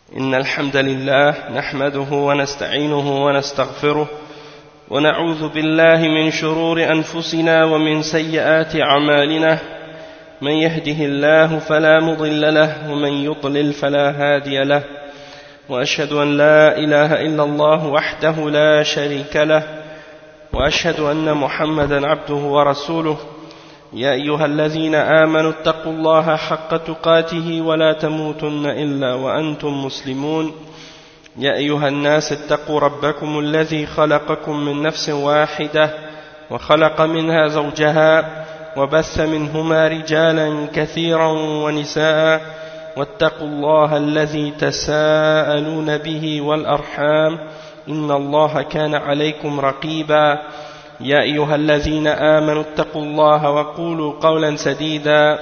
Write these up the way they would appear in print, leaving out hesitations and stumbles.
إن الحمد لله نحمده ونستعينه ونستغفره ونعوذ بالله من شرور أنفسنا ومن سيئات أعمالنا من يهده الله فلا مضل له ومن يضلل فلا هادي له وأشهد أن لا إله إلا الله وحده لا شريك له وأشهد أن محمدا عبده ورسوله يا أيها الذين آمنوا اتقوا الله حق تقاته ولا تموتن إلا وأنتم مسلمون يا أيها الناس اتقوا ربكم الذي خلقكم من نفس واحدة وخلق منها زوجها وبث منهما رجالا كثيرا ونساء واتقوا الله الذي تساءلون به والأرحام إن الله كان عليكم رقيبا يا أيها الذين آمنوا اتقوا الله وقولوا قولا سديدا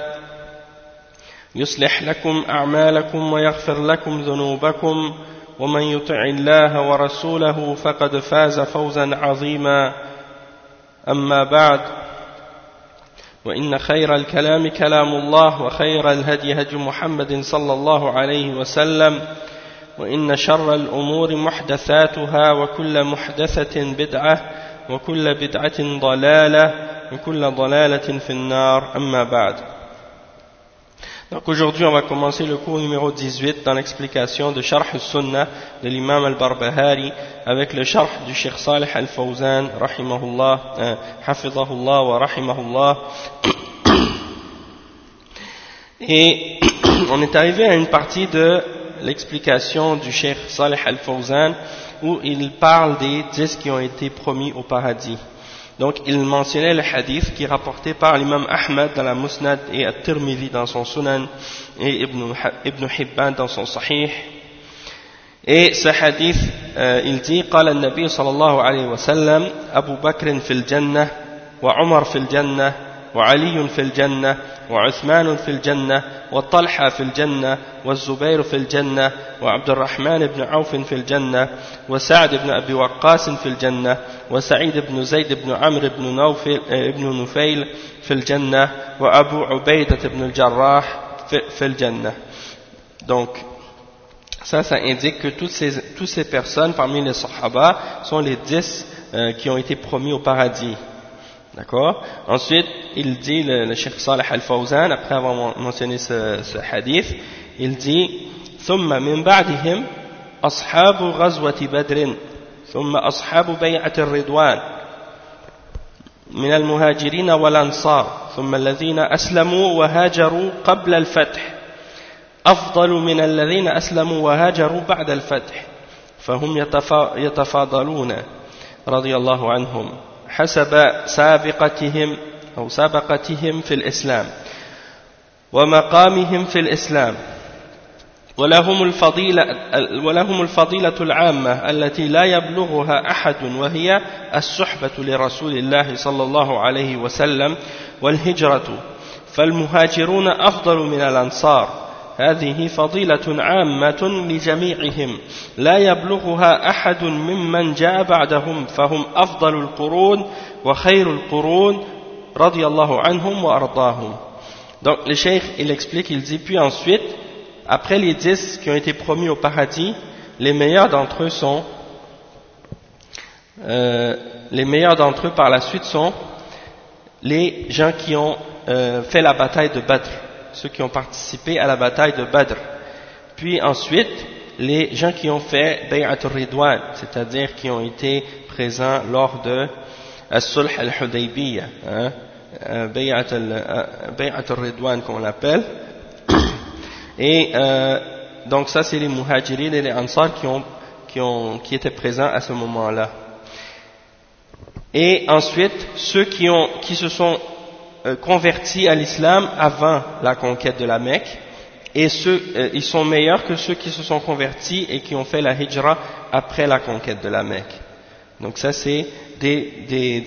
يصلح لكم أعمالكم ويغفر لكم ذنوبكم ومن يطع الله ورسوله فقد فاز فوزا عظيما أما بعد وإن خير الكلام كلام الله وخير الهدي هدي محمد صلى الله عليه وسلم وإن شر الأمور محدثاتها وكل محدثة بدعة وكل بدعة ضلالة وكل ضلالة في النار أما بعد. Donc aujourd'hui on va commencer le cours numéro 18 dans l'explication de Sharh al-Sunnah de l'imam al-Barbahari avec le Sharh du Cheikh Salih al-Fawzan rahimahullah, hafidhahullah wa rahimahullah. Et on est arrivé à une partie de l'explication du Cheikh Salih al-Fawzan où il parle des 10 qui ont été promis au paradis. Donc il mentionnait le hadith qui est rapporté par l'imam Ahmad dans la Musnad et At-Tirmidhi dans son Sunan et Ibn Hibban dans son Sahih. Et ce hadith, il dit قال النبي صلى الله عليه وسلم أبو بكر في الجنة وعمر في الجنة وعلي في الجنة وعثمان في الجنة وطلحة في الجنة والزبير في الجنة وعبد الرحمن بن عوف في الجنة وسعد بن أبي وقاص في الجنة وسعيد بن زيد بن عمرو بن نفيل في الجنة وأبو عبيدة بن الجراح في الجنة. Donc ça indique que toutes ces personnes parmi les Sahaba sont les 10 qui ont été promis au paradis. D'accord. Ensuite, il dit, le Cheikh Salih al-Fawzan, après avoir mentionné ce hadith, il dit ثم من بعدهم أصحاب غزوة بدر ثم أصحاب بيعة الرضوان من المهاجرين والأنصار ثم الذين أسلموا وهاجروا قبل الفتح أفضل من الذين أسلموا وهاجروا بعد الفتح فهم يتفاضلون رضي الله عنهم حسب سابقتهم في الإسلام ومقامهم في الإسلام ولهم الفضيلة العامة التي لا يبلغها أحد وهي الصحبة لرسول الله صلى الله عليه وسلم والهجرة فالمهاجرون أفضل من الأنصار هذه فضيلة عامة لجميعهم لا يبلغها أحد ممن جاء بعدهم فهم أفضل القرون وخير القرون رضي الله عنهم وأرضاهم. Donc le cheikh il explique, il dit puis ensuite après les 10 qui ont été promis au paradis, les meilleurs d'entre eux par la suite sont les gens qui ont fait la bataille de Badr, ceux qui ont participé à la bataille de Badr. Puis ensuite, les gens qui ont fait Bay'at al-Ridwan, c'est-à-dire qui ont été présents lors de As-Sulh al-Hudaybiyah, Bay'at al-Ridwan comme on l'appelle. Et donc ça c'est les Muhajirin et les Ansar qui étaient présents à ce moment-là. Et ensuite, ceux qui se sont convertis à l'islam avant la conquête de la Mecque, et ils sont meilleurs que ceux qui se sont convertis et qui ont fait la hijra après la conquête de la Mecque. Donc ça c'est des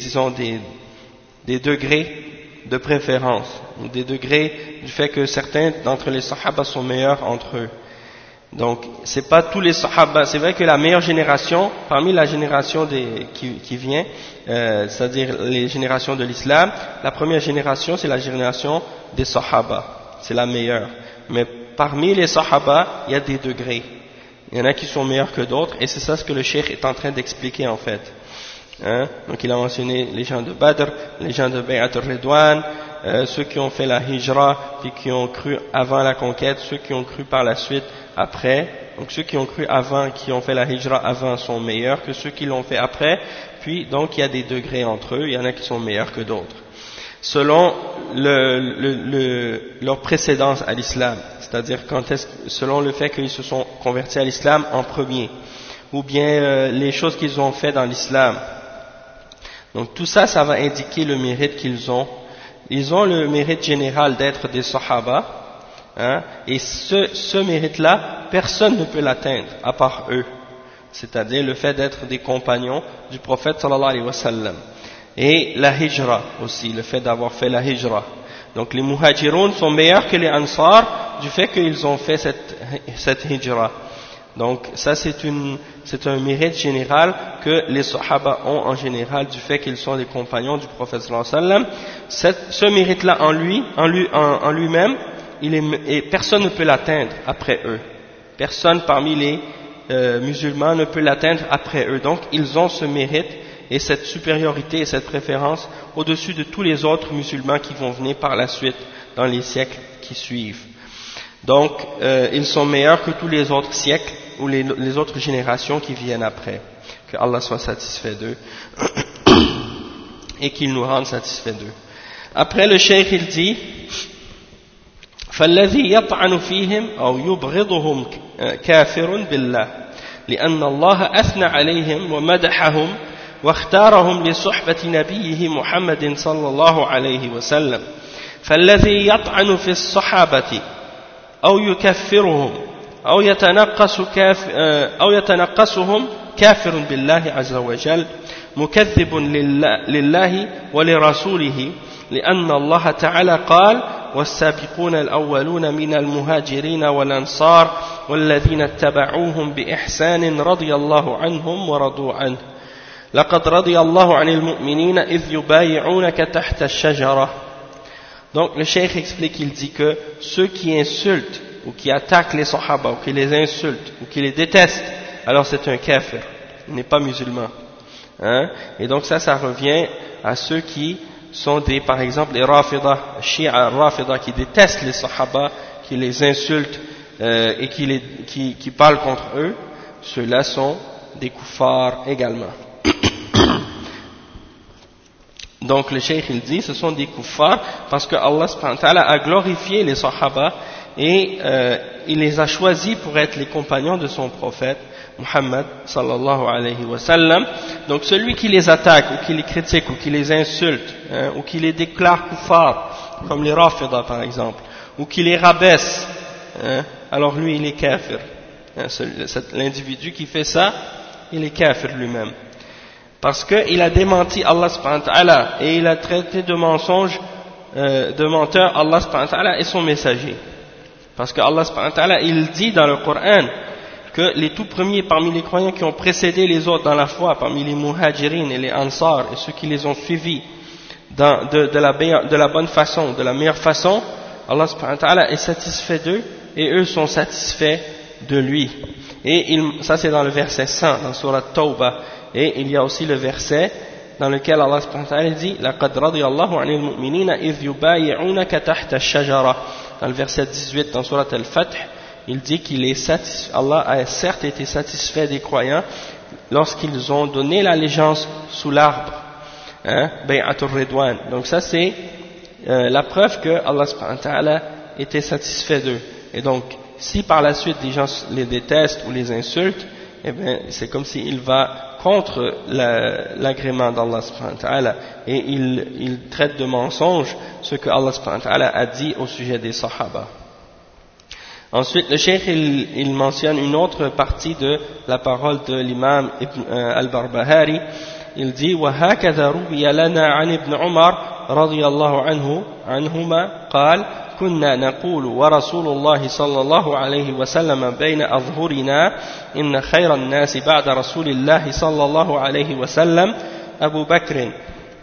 degrés de préférence, ou des degrés du fait que certains d'entre les Sahaba sont meilleurs entre eux. Donc c'est pas tous les Sahaba, c'est vrai que la meilleure génération, parmi la génération qui vient, c'est-à-dire les générations de l'islam, la première génération c'est la génération des Sahaba, c'est la meilleure. Mais parmi les Sahaba, il y a des degrés. Il y en a qui sont meilleurs que d'autres, et c'est ça ce que le cheikh est en train d'expliquer en fait. Hein? Donc il a mentionné les gens de Badr, les gens de Bay'at al-Ridwan, ceux qui ont fait la hijra, puis qui ont cru avant la conquête, ceux qui ont cru par la suite, après. Donc ceux qui ont cru avant, qui ont fait la hijra avant sont meilleurs que ceux qui l'ont fait après, puis donc il y a des degrés entre eux, il y en a qui sont meilleurs que d'autres. Selon leur précédence à l'islam, c'est-à-dire selon le fait qu'ils se sont convertis à l'islam en premier, ou bien les choses qu'ils ont fait dans l'islam. Donc tout ça, ça va indiquer le mérite qu'ils ont. Ils ont le mérite général d'être des sahaba, hein, et ce mérite-là, personne ne peut l'atteindre à part eux, c'est-à-dire le fait d'être des compagnons du prophète sallallahu alayhi wa sallam. Et la hijra aussi, le fait d'avoir fait la hijra. Donc les muhajiroun sont meilleurs que les ansar du fait qu'ils ont fait cette hijra. Donc ça c'est un mérite général que les sahaba ont en général du fait qu'ils sont des compagnons du prophète sallallahu alayhi wa sallam. Ce mérite-là en lui-même, et personne ne peut l'atteindre après eux. Personne parmi les musulmans ne peut l'atteindre après eux. Donc ils ont ce mérite et cette supériorité et cette préférence au-dessus de tous les autres musulmans qui vont venir par la suite dans les siècles qui suivent. Donc ils sont meilleurs que tous les autres siècles ou les autres générations qui viennent après. Que Allah soit satisfait d'eux et qu'il nous rende satisfaits d'eux. Après le cheikh il dit فالذي يطعن فيهم أو يبغضهم كافر بالله لأن الله أثنى عليهم ومدحهم واختارهم لصحبة نبيه محمد صلى الله عليه وسلم فالذي يطعن في الصحابة أو يكفرهم أو يتنقصهم كافر بالله عز وجل مكذب لله ولرسوله لأن الله تعالى قال والسابقون الأولون من المهاجرين والأنصار والذين اتبعوهم بإحسان رضي الله عنهم ورضوا عنه لقد رضي الله عن المؤمنين إذ يبايعونك تحت الشجرة. Donc le cheikh explique, il dit que ceux qui insultent ou qui attaquent les sahaba ou qui les insultent ou qui les détestent, alors c'est un kafir, il n'est pas musulman, hein? Et donc ça revient à ceux qui sont par exemple les Rafida, Shia Rafida, qui détestent les Sahaba, qui les insultent et qui parlent contre eux. Ceux-là sont des kuffars également. Donc le cheikh il dit, ce sont des kuffars parce que Allah subhanahu wa ta'ala a glorifié les Sahaba et il les a choisis pour être les compagnons de son prophète Muhammad sallallahu alayhi wa sallam. Donc celui qui les attaque ou qui les critique ou qui les insulte, hein, ou qui les déclare kuffar, comme les Rafida par exemple, ou qui les rabaisse, hein, alors lui il est kafir, hein, l'individu qui fait ça il est kafir lui-même parce qu'il a démenti Allah subhanahu wa ta'ala et il a traité de mensonge, de menteur Allah subhanahu wa ta'ala et son messager, parce que Allah subhanahu wa ta'ala il dit dans le Coran que les tout premiers parmi les croyants qui ont précédé les autres dans la foi, parmi les muhajirin et les ansar et ceux qui les ont suivis de la bonne façon, de la meilleure façon, Allah subhanahu wa ta'ala est satisfait d'eux et eux sont satisfaits de lui. Et ça c'est dans le verset 100 dans Surat Tawbah, et il y a aussi le verset dans lequel Allah subhanahu wa ta'ala dit لَقَدْ رَضِيَ اللَّهُ عَنِ الْمُؤْمِنِينَ إِذْ يُبَايِعُونَكَ تَحْتَ الشَّجَرَةِ. Dans le verset 18 dans Surat Al-Fath, il dit qu'il est satisfait, Allah a certes été satisfait des croyants lorsqu'ils ont donné l'allégeance sous l'arbre, hein, Bay'at al-Ridwan. Donc ça c'est la preuve que Allah subhanahu wa ta'ala était satisfait d'eux. Et donc si par la suite des gens les détestent ou les insultent, eh bien c'est comme s'il va contre l'agrément d'Allah subhanahu wa ta'ala et il traite de mensonge ce que Allah subhanahu wa ta'ala a dit au sujet des sahaba. Ensuite, le cheikh il mentionne une autre partie de la parole de l'imam al-Barbahari. Il dit وَهَكَذَا رُوِيَ لَنَا عَنِ ابْنِ عُمَرَ رضي الله عنهما قال كنا نقول ورسول الله صلى الله عليه وسلم بين أظهرنا إن خير الناس بعد رسول الله صلى الله عليه وسلم أبو بكر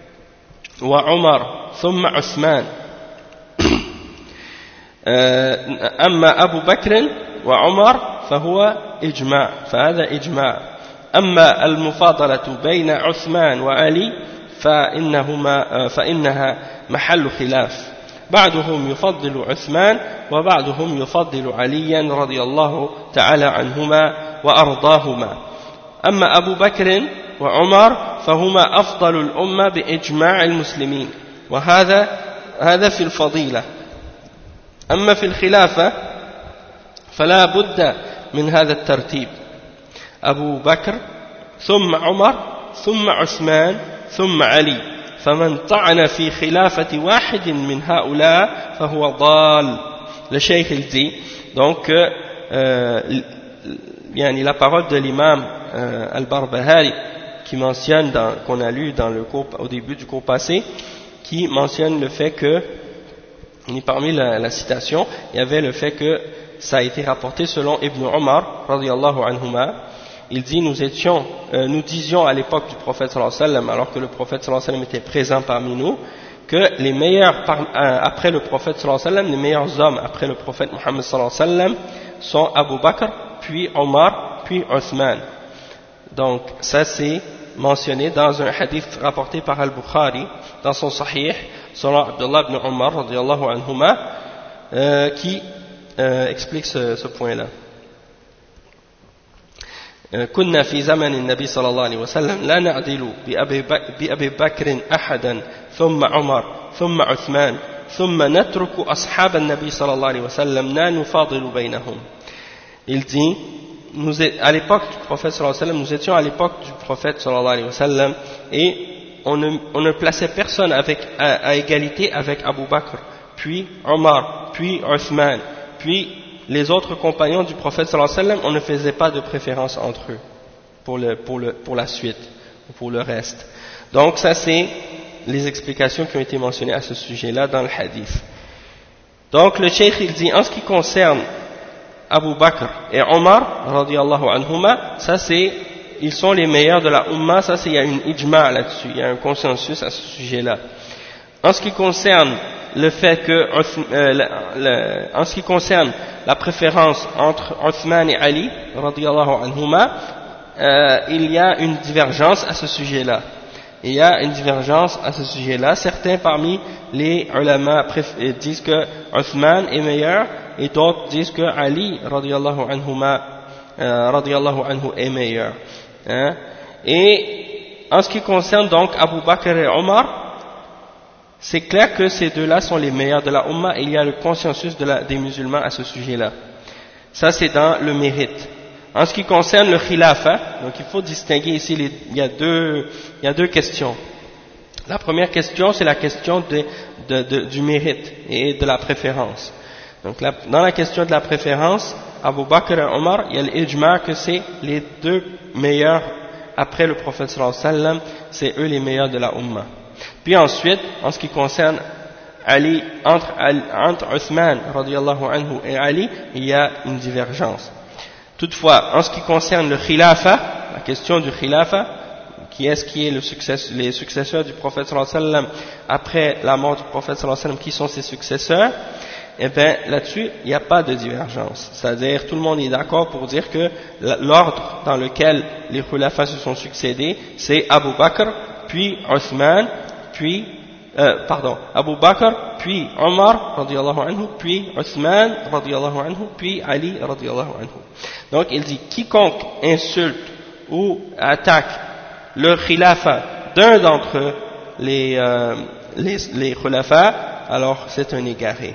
وعمر ثم عثمان أما أبو بكر وعمر فهو إجماع فهذا إجماع. أما المفاضلة بين عثمان وعلي فإنها محل خلاف، بعضهم يفضل عثمان وبعضهم يفضل عليا رضي الله تعالى عنهما وأرضاهما. أما أبو بكر وعمر فهما أفضل الأمة بإجماع المسلمين، وهذا في الفضيلة. أما في الخلافة فلا بد من هذا الترتيب: أبو بكر ثم عمر ثم عثمان ثم علي، فمن طعن في خلافة واحد من هؤلاء فهو ضال. Le cheikh il dit donc la parole de l'imam Al-Barbahari qui mentionne qu'on a lu dans le cours, au début du cours passé, qui mentionne le fait que parmi la citation il y avait le fait que ça a été rapporté selon Ibn Omar radiyallahu anhuma. Il dit nous disions à l'époque du prophète sallallahu alayhi wa sallam, alors que le prophète sallallahu alayhi wa sallam était présent parmi nous, que les meilleurs après le prophète sallallahu alayhi wa sallam, les meilleurs hommes après le prophète Muhammad sallallahu alayhi wa sallam sont Abu Bakr, puis Omar, puis Uthman. Donc ça c'est mentionné dans un hadith rapporté par Al-Bukhari dans son Sahih selon Abdullah ibn Omar radiyallahu anhuma, qui explique ce point-là. كنا في زمن النبي صلى الله عليه وسلم لا نعدل بأبي بكر أحدا ثم عمر ثم عثمان ثم نترك أصحاب النبي صلى الله عليه وسلم لا نفاضل بينهم. Il dit à l'époque du prophète sallallahu alayhi wa sallam, nous étions à l'époque du prophète sallallahu alayhi wa sallam, et on ne plaçait personne à égalité avec Abu Bakr, puis Omar, puis Uthman, puis les autres compagnons du prophète sallallahu alayhi wa sallam. On ne faisait pas de préférence entre eux pour la suite ou pour le reste. Donc ça c'est les explications qui ont été mentionnées à ce sujet-là dans le hadith. Donc le cheikh il dit en ce qui concerne Abu Bakr et Omar radiyallahu anhuma, ça c'est ils sont les meilleurs de la Ummah. Ça c'est il y a une ijma' là-dessus, il y a un consensus à ce sujet-là. En ce qui concerne le fait que en ce qui concerne la préférence entre Uthman et Ali radiyallahu anhuma, il y a une divergence à ce sujet-là. Certains parmi les ulama disent que Uthman est meilleur, et d'autres disent que Ali radiyallahu anhu est meilleur. Et en ce qui concerne donc Abu Bakr et Omar, c'est clair que ces deux-là sont les meilleurs de la Ummah, et il y a le consensus des musulmans à ce sujet-là. Ça c'est dans le mérite. En ce qui concerne le khilafa, donc il faut distinguer ici, il y a deux questions. La première question c'est la question du mérite et de la préférence. Donc dans la question de la préférence, Abu Bakr et Omar, il y a l'ijma' que c'est les deux meilleurs après le prophète sallallahu alayhi wa sallam, c'est eux les meilleurs de la Ummah. Puis ensuite, en ce qui concerne Ali, entre Uthman radiyallahu anhu et Ali, il y a une divergence. Toutefois, en ce qui concerne le khilafa, la question du khilafa, qui est les successeurs du prophète sallallahu alayhi wa sallam après la mort du prophète sallallahu alayhi wa sallam, qui sont ses successeurs, eh bien là-dessus, il n'y a pas de divergence. C'est-à-dire, tout le monde est d'accord pour dire que l'ordre dans lequel les khulafas se sont succédés, c'est Abu Bakr, puis Uthman, puis Abu Bakr, puis Omar radiyallahu anhu, puis Uthman radiyallahu anhu, puis Ali radiyallahu anhu. Donc il dit quiconque insulte ou attaque le khilafa d'un d'entre les khulafas, alors c'est un égaré.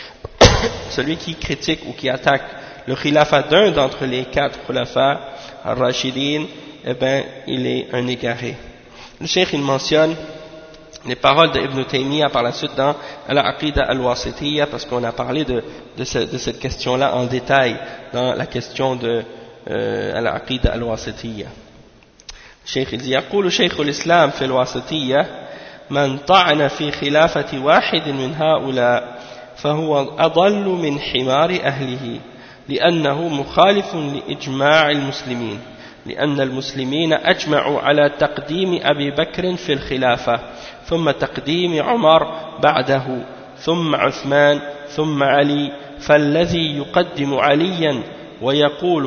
Celui qui critique ou qui attaque le khilafa d'un d'entre les 4 khulafas al-Rashidin, eh bien il est un égaré. Le cheikh il mentionne les paroles d'Ibn Taymiyyah par la suite dans Al-Aqida Al-Wasitiyya, parce qu'on a parlé de cette question-là en détail dans la question de Al-Aqida Al-Wasitiyya. الشيخ يقول شيخ الإسلام في الواسطية من طعن في خلافة واحد من هؤلاء فهو أضل من حمار أهله لأنه مخالف لإجماع المسلمين لأن المسلمين أجمعوا على تقديم أبي بكر في الخلافة ثم تقديم عمر بعده ثم عثمان ثم علي فالذي يقدم عليا ويقول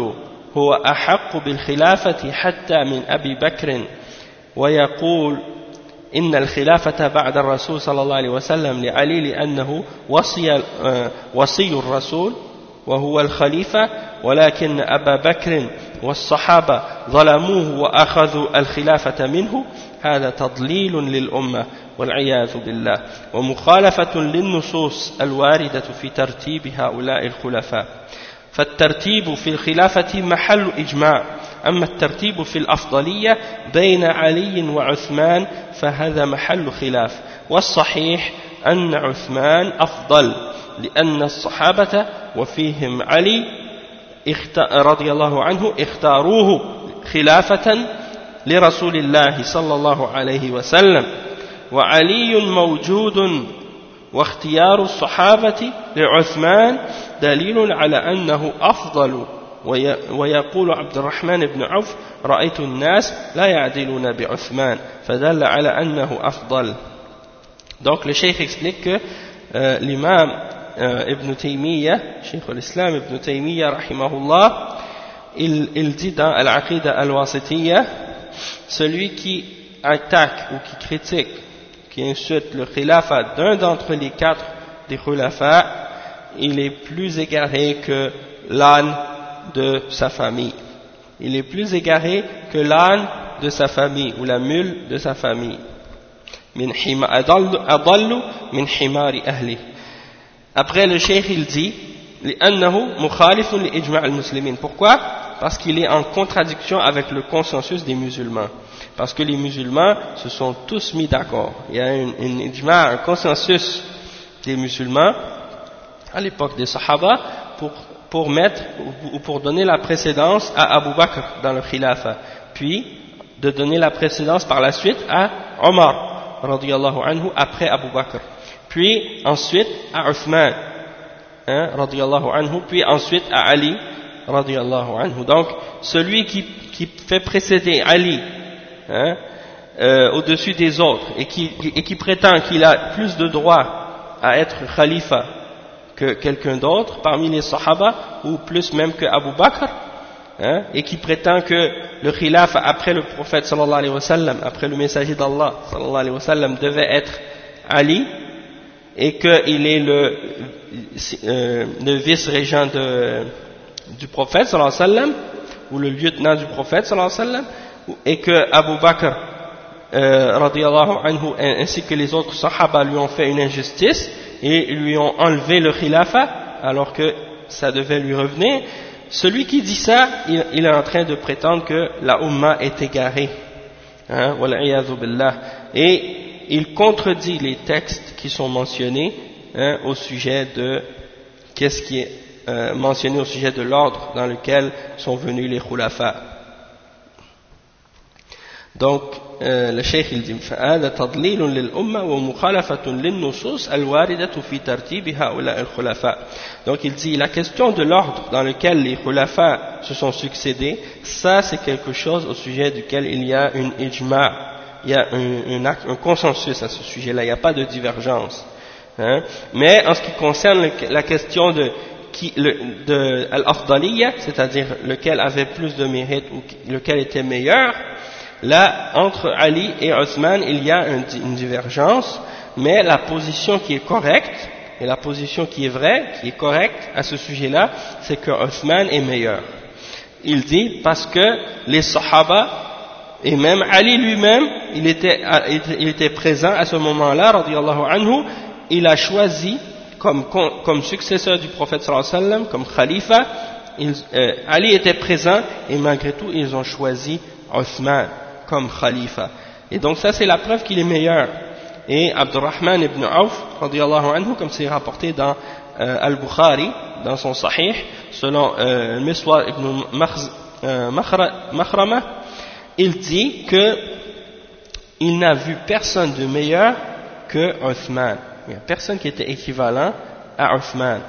هو أحق بالخلافة حتى من أبي بكر ويقول إن الخلافة بعد الرسول صلى الله عليه وسلم لعلي لأنه وصي الرسول وهو الخليفة ولكن أبا بكر والصحابة ظلموه وأخذوا الخلافة منه هذا تضليل للأمة والعياذ بالله ومخالفة للنصوص الواردة في ترتيب هؤلاء الخلفاء فالترتيب في الخلافة محل إجماع أما الترتيب في الأفضلية بين علي وعثمان فهذا محل خلاف والصحيح أن عثمان أفضل لأن الصحابة وفيهم علي رضي الله عنه اختاروه خلافة لرسول الله صلى الله عليه وسلم وعلي موجود واختيار الصحابة لعثمان دليل على أنه أفضل ويقول عبد الرحمن بن عوف رأيت الناس لا يعدلون بعثمان فدل على أنه أفضل. Donc le cheikh explique que l'imam Ibn Taymiyyah, Cheikh al-Islam Ibn Taymiyyah rahimahullah, il dit dans Al-Aqidah al-Wasitiyya, celui qui attaque ou qui critique, qui insulte le khilafat d'un d'entre les quatre des khulafas, il est plus égaré que l'âne de sa famille. Il est plus égaré que l'âne de sa famille ou la mule de sa famille. Après le cheikh il dit pourquoi? Parce qu'il est en contradiction avec le consensus des musulmans, parce que les musulmans se sont tous mis d'accord. Il y a un consensus des musulmans à l'époque des Sahaba pour mettre ou pour donner la précédence à Abu Bakr dans le khilafa, puis de donner la précédence par la suite à Omar radiyallahu anhu après Abu Bakr, puis ensuite à Uthman radiyallahu anhu, puis ensuite à Ali radiyallahu anhu. Donc celui qui fait précéder Ali au-dessus des autres et qui prétend qu'il a plus de droit à être khalifa que quelqu'un d'autre parmi les Sahaba, ou plus même que Abu Bakr, et qui prétend que le khilaf après le prophète sallallahu alayhi wa sallam, après le messager d'Allah sallallahu alayhi wa sallam, devait être Ali, et qu'il est le vice-régent du prophète sallallahu alayhi wa sallam, ou le lieutenant du prophète sallallahu alayhi wa sallam, et que Abu Bakr radiyallahu anhu ainsi que les autres Sahaba lui ont fait une injustice et lui ont enlevé le khilafa alors que ça devait lui revenir. Celui qui dit ça, il est en train de prétendre que la Ummah est égarée, wal'iyadhu billah, et il contredit les textes qui sont mentionnés au sujet de qu'est-ce qui est mentionné au sujet de l'ordre dans lequel sont venus les khulafa. Donc le cheikh il dit فهذا تضليل للأمة ومخالفة للنصوص الواردة في ترتيب هؤلاء الخلفاء. Donc il dit la question de l'ordre dans lequel les khulafas se sont succédés, ça c'est quelque chose au sujet duquel il y a une ijma', il y a un consensus à ce sujet-là, il n'y a pas de divergence. Mais en ce qui concerne la question de al-afdaliyya, c'est-à-dire lequel avait plus de mérite ou lequel était meilleur, là, entre Ali et Othman, il y a une divergence, mais la position qui est correcte, et la position qui est vraie, qui est correcte à ce sujet-là, c'est que Othman est meilleur. Il dit parce que les Sahaba, et même Ali lui-même, il était présent à ce moment-là, radiyallahu anhu, il a choisi comme successeur du prophète sallallahu alayhi wa sallam, comme khalifa, Ali était présent, et malgré tout, ils ont choisi Othman comme khalifa. Et donc ça c'est la preuve qu'il est meilleur. Et Abdurrahman ibn Auf radiyallahu anhu, comme c'est rapporté dans Al-Bukhari dans son Sahih selon Miswar ibn Makhrama, il dit que il n'a vu personne de meilleur que Uthman. Il n'y a personne qui était équivalent à Uthman.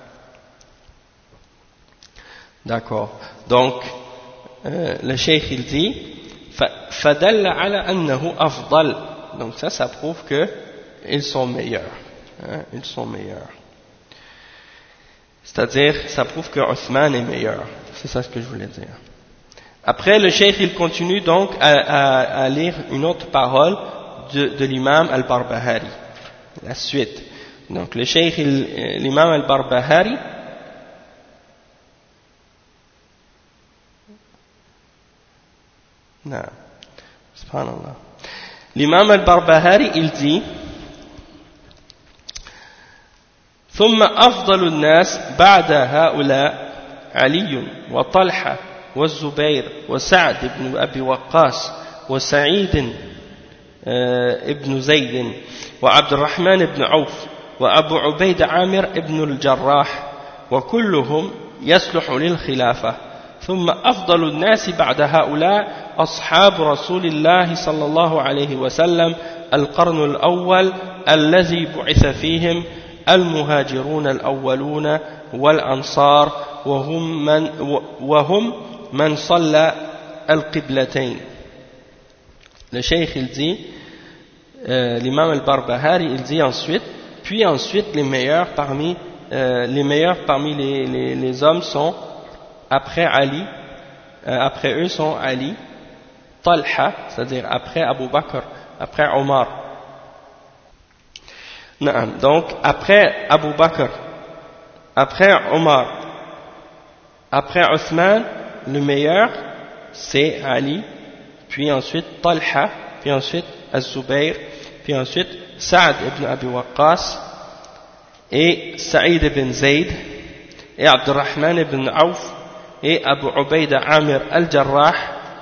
D'accord. Donc le cheikh il dit فدل على أنه أفضل. Donc ça prouve que ils sont meilleurs, ils sont meilleurs. C'est-à-dire ça prouve que Othman est meilleur. c'est ça ce que je voulais dire. Après, le cheikh il continue donc à lire une autre parole de l'imam al-Barbahari, la suite. Donc le cheikh, l'imam al-Barbahari, non, subhanallah. L'imam al-Barbahari il dit ثم أفضل الناس بعد هؤلاء علي وطلحة والزبير وسعد بن أبي وقاص وسعيد ابن زيد وعبد الرحمن بن عوف وأبو عبيد عامر بن الجراح وكلهم يصلح للخلافة ثم أفضل الناس بعد هؤلاء أصحاب رسول الله صلى الله عليه وسلم القرن الأول الذي بعث فيهم المهاجرون الأولون والأنصار وهم من صلى القبلتين. Le cheikh il dit, l'imam al-Barbahari il dit ensuite, puis ensuite les meilleurs parmi les hommes sont après Ali, après eux sont Ali, Talha, c'est-à-dire après Abu Bakr, après Omar. Donc après Abu Bakr, après Omar, après Othman, le meilleur c'est Ali, puis ensuite Talha, puis ensuite Az-Zubayr, puis ensuite Sa'd ibn Abi Waqqas et Sa'id ibn Zayd et Abdurrahman ibn Auf et Abu Ubayda Amir al-Jarrah,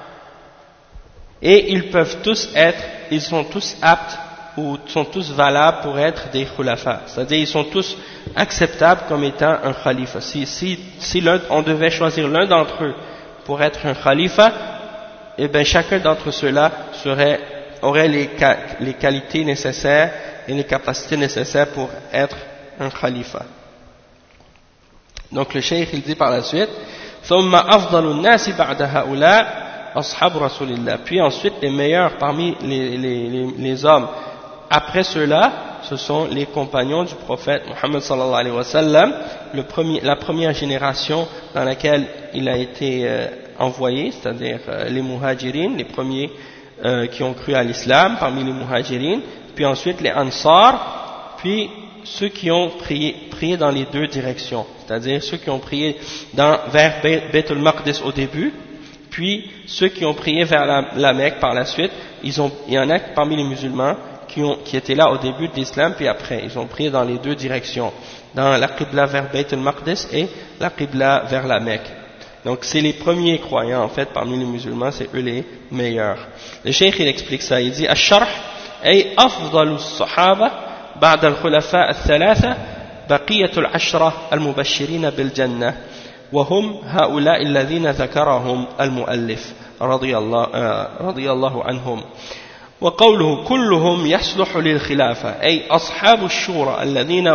et ils sont tous aptes ou sont tous valables pour être des khulafa, c'est-à-dire ils sont tous acceptables comme étant un khalifa. Si on devait choisir l'un d'entre eux pour être un khalifa, eh bien chacun d'entre ceux-là aurait les qualités nécessaires et les capacités nécessaires pour être un khalifa. Donc le cheikh il dit par la suite ثم أفضل الناس بعد هؤلاء أصحاب رسول الله, puis ensuite les meilleurs parmi les hommes après ceux-là, ce sont les compagnons du prophète Muhammad sallallahu alayhi wa sallam, la première génération dans laquelle il a été envoyé, c'est-à-dire les muhajirin, les premiers qui ont cru à l'islam parmi les muhajirin, puis ensuite les ansar, puis ceux qui ont prié dans les deux directions, c'est-à-dire ceux qui ont prié vers Beit al-Maqdis au début, puis ceux qui ont prié vers la Mecque par la suite. Il y en a parmi les musulmans qui étaient là au début de l'islam, puis après ils ont prié dans les deux directions, dans la Qibla vers Beit al-Maqdis et la Qibla vers la Mecque. Donc c'est les premiers croyants en fait parmi les musulmans, c'est eux les meilleurs. Le cheikh il explique ça, il dit الشرح أي أفضل الصحابة بعد الخلفاء الثلاثة بقية العشرة المبشرين بالجنة وهم هؤلاء الذين ذكرهم المؤلف رضي الله عنهم. وقوله كلهم يصلح للخلافة أي أصحاب الشورى الذين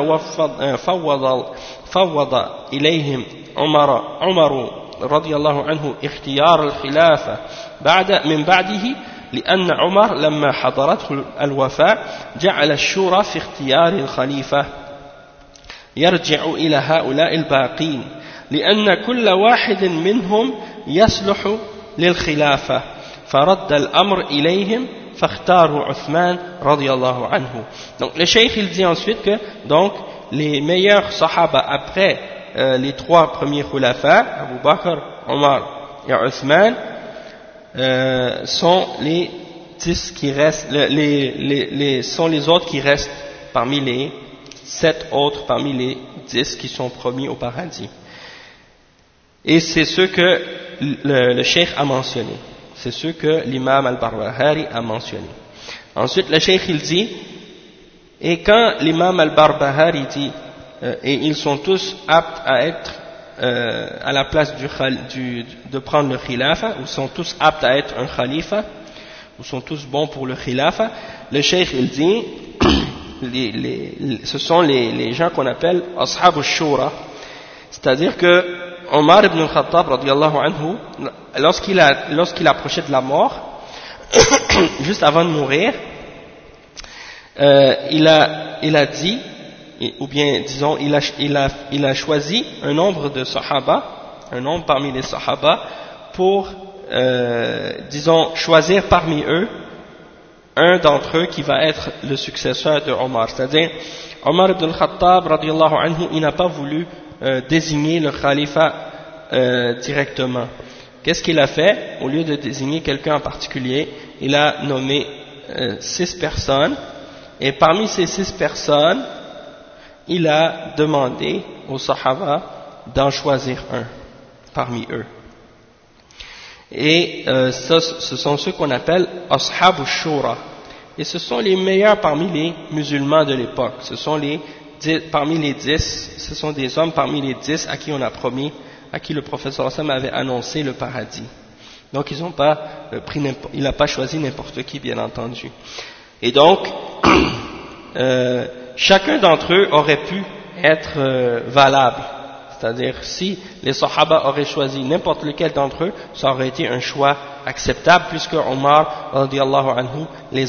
فوض إليهم عمر رضي الله عنه اختيار الخلافة من بعده، لأن عمر لما حضرته الوفاة جعل الشورى في اختيار الخليفة يرجع إلى هؤلاء الباقين، لأن كل واحد منهم يصلح للخلافة، فرد الأمر إليهم فاختاروا عثمان رضي الله عنه. Donc le cheikh il dit ensuite que donc les meilleurs sahaba après les trois premiers khulafa, Abu Bakr, Omar et Uthman, sont les 10 qui restent, sont les autres qui restent parmi les 7 autres, parmi les 10 qui sont promis au paradis. Et c'est ce que le cheikh a mentionné. C'est ce que l'imam al-Barbahari a mentionné. Ensuite, le cheikh il dit, et quand l'imam al-Barbahari dit, et ils sont tous aptes à être à la place de prendre le khilafa, ou sont tous aptes à être un khalifa, ou sont tous bons pour le khilafa, le cheikh il dit, ce sont les gens qu'on appelle ashab al-shura, c'est-à-dire que Omar ibn al-Khattab radiyallahu anhu, lorsqu'il approchait de la mort, juste avant de mourir, il a dit, ou bien disons il a choisi un nombre de sahaba un nombre parmi les Sahaba, pour, disons, choisir parmi eux un d'entre eux qui va être le successeur de Omar. C'est-à-dire, Omar ibn al-Khattab, radiyallahu anhu, il n'a pas voulu désigner le khalifa directement. Qu'est-ce qu'il a fait? Au lieu de désigner quelqu'un en particulier, il a nommé 6 personnes, et parmi ces 6 personnes, il a demandé aux Sahaba d'en choisir un parmi eux. Et ce sont ceux qu'on appelle Ashab al-Shura. Et ce sont les meilleurs parmi les musulmans de l'époque. Ce sont parmi les 10, ce sont des hommes parmi les 10 à qui on a promis, à qui le prophète sallallahu alayhi wa sallam avait annoncé le paradis. Donc ils n'ont pas il n'a pas choisi n'importe qui, bien entendu. Et donc, chacun d'entre eux aurait pu être valable. C'est-à-dire, si les Sahaba auraient choisi n'importe lequel d'entre eux, ça aurait été un choix acceptable, puisque Omar, radiyallahu anhu, les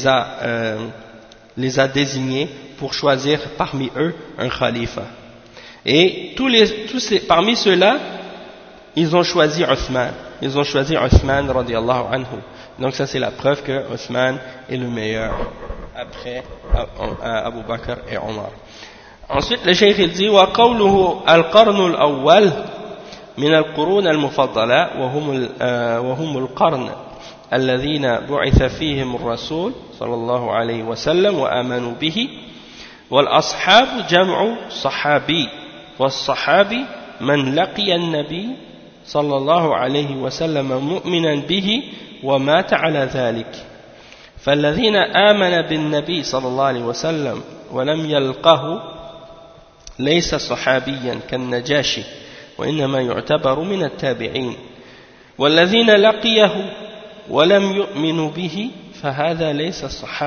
a désignés pour choisir parmi eux un khalifa. Et parmi ceux-là, ils ont choisi Uthman. Ils ont choisi Uthman, radiyallahu anhu. Donc ça, c'est la preuve que Uthman est le meilleur après Abu Bakr et Omar. Ensuite, le cheikh il dit وقوله القرن الأول من القرون المفضلة وهم القرن الذين بعث فيهم الرسول صلى الله عليه وسلم وآمنوا به والأصحاب جمع صحابي والصحابي من لقي النبي صلى الله عليه وسلم مؤمنا به ومات على ذلك فالذين آمن بالنبي صلى الله عليه وسلم ولم يلقه ليس صحابيا كالنجاشي وإنما يعتبر من التابعين والذين لقيه ولم يؤمنوا به فهذا ليس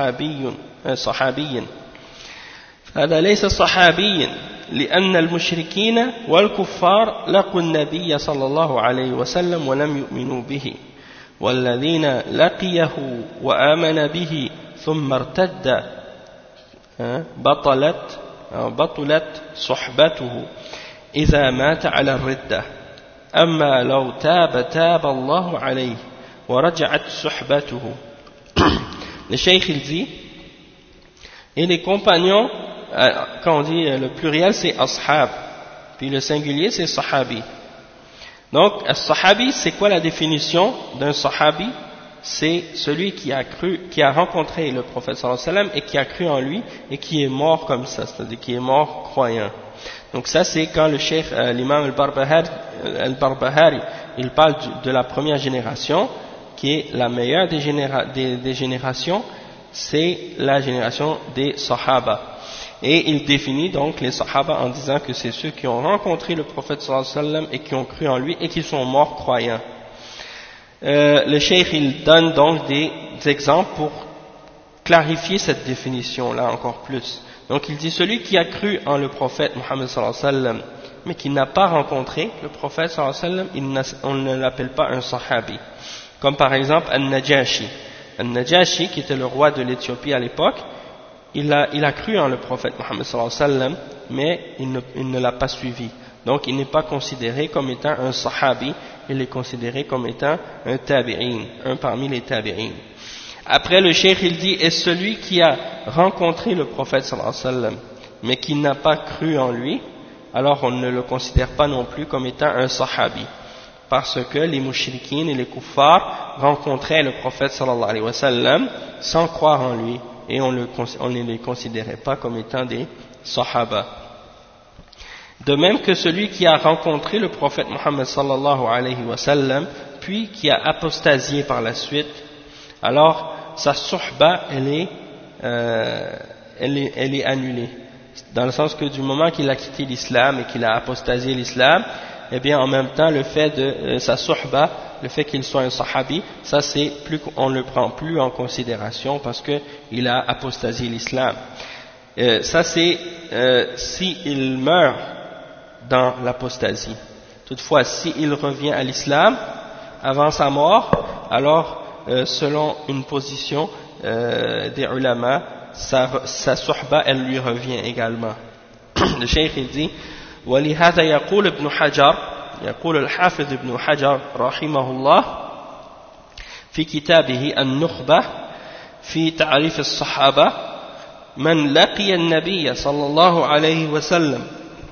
صحابيا لأن المشركين والكفار لقوا النبي صلى الله عليه وسلم ولم يؤمنوا به والذين لقيه وآمن به ثم ارتد بطلت صحبته إذا مات على الردة أما لو تاب الله عليه ورجعت صحبته. Le cheikh il dit, et les compagnons, quand on dit le pluriel c'est ashab, puis le singulier c'est sahabi. Donc sahabi, c'est quoi la définition d'un sahabi? C'est celui qui a rencontré le prophète sallallahu alayhi wa sallam et qui a cru en lui et qui est mort comme ça, c'est-à-dire qui est mort croyant. Donc ça c'est quand le cheikh, l'imam al-Barbahari, il parle de la première génération, qui est la meilleure des générations, c'est la génération des Sahaba. Et il définit donc les Sahaba en disant que c'est ceux qui ont rencontré le prophète sallallahu alayhi wa sallam et qui ont cru en lui et qui sont morts croyants. Le cheikh il donne donc des exemples pour clarifier cette définition-là encore plus. Donc il dit celui qui a cru en le prophète Mohammed sallallahu alayhi wa sallam mais qui n'a pas rencontré le prophète sallallahu alayhi wa sallam, on ne l'appelle pas un sahabi. Comme par exemple Al-Najashi. Al-Najashi qui était le roi de l'Éthiopie à l'époque, il a cru en le prophète Mohammed sallallahu alayhi wa sallam mais il ne l'a pas suivi. Donc il n'est pas considéré comme étant un sahabi, il est considéré comme étant un tabi'in, un parmi les tabi'in. Après le cheikh il dit, est celui qui a rencontré le prophète sallallahu alayhi wa sallam, mais qui n'a pas cru en lui, alors on ne le considère pas non plus comme étant un sahabi, parce que les mushrikines et les kuffars rencontraient le prophète sallallahu alayhi wa sallam sans croire en lui, et on ne les considérait pas comme étant des sahaba. De même que celui qui a rencontré le prophète Mohammed sallallahu alayhi wa sallam, puis qui a apostasié par la suite, alors sa suhba, elle est annulée. Dans le sens que du moment qu'il a quitté l'islam et qu'il a apostasié l'islam, eh bien en même temps le fait de sa suhba, le fait qu'il soit un sahabi, ça c'est on ne le prend plus en considération parce qu'il a apostasié l'islam. Ça c'est s'il meurt dans l'apostasie. Toutefois, s'il revient à l'islam avant sa mort, alors selon une position des ulama, sa suhba elle lui revient également. Le cheikh il dit ولهذا يقول ابن حجر يقول الحافظ ابن حجر رحمه الله في كتابه النخبة في تعريف الصحابة من لقي النبي صلى الله عليه وسلم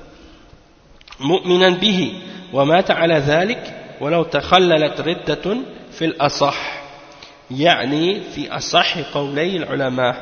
مؤمنا به ومات على ذلك ولو تخللت ردة في الأصح يعني في أصح قولي العلماء.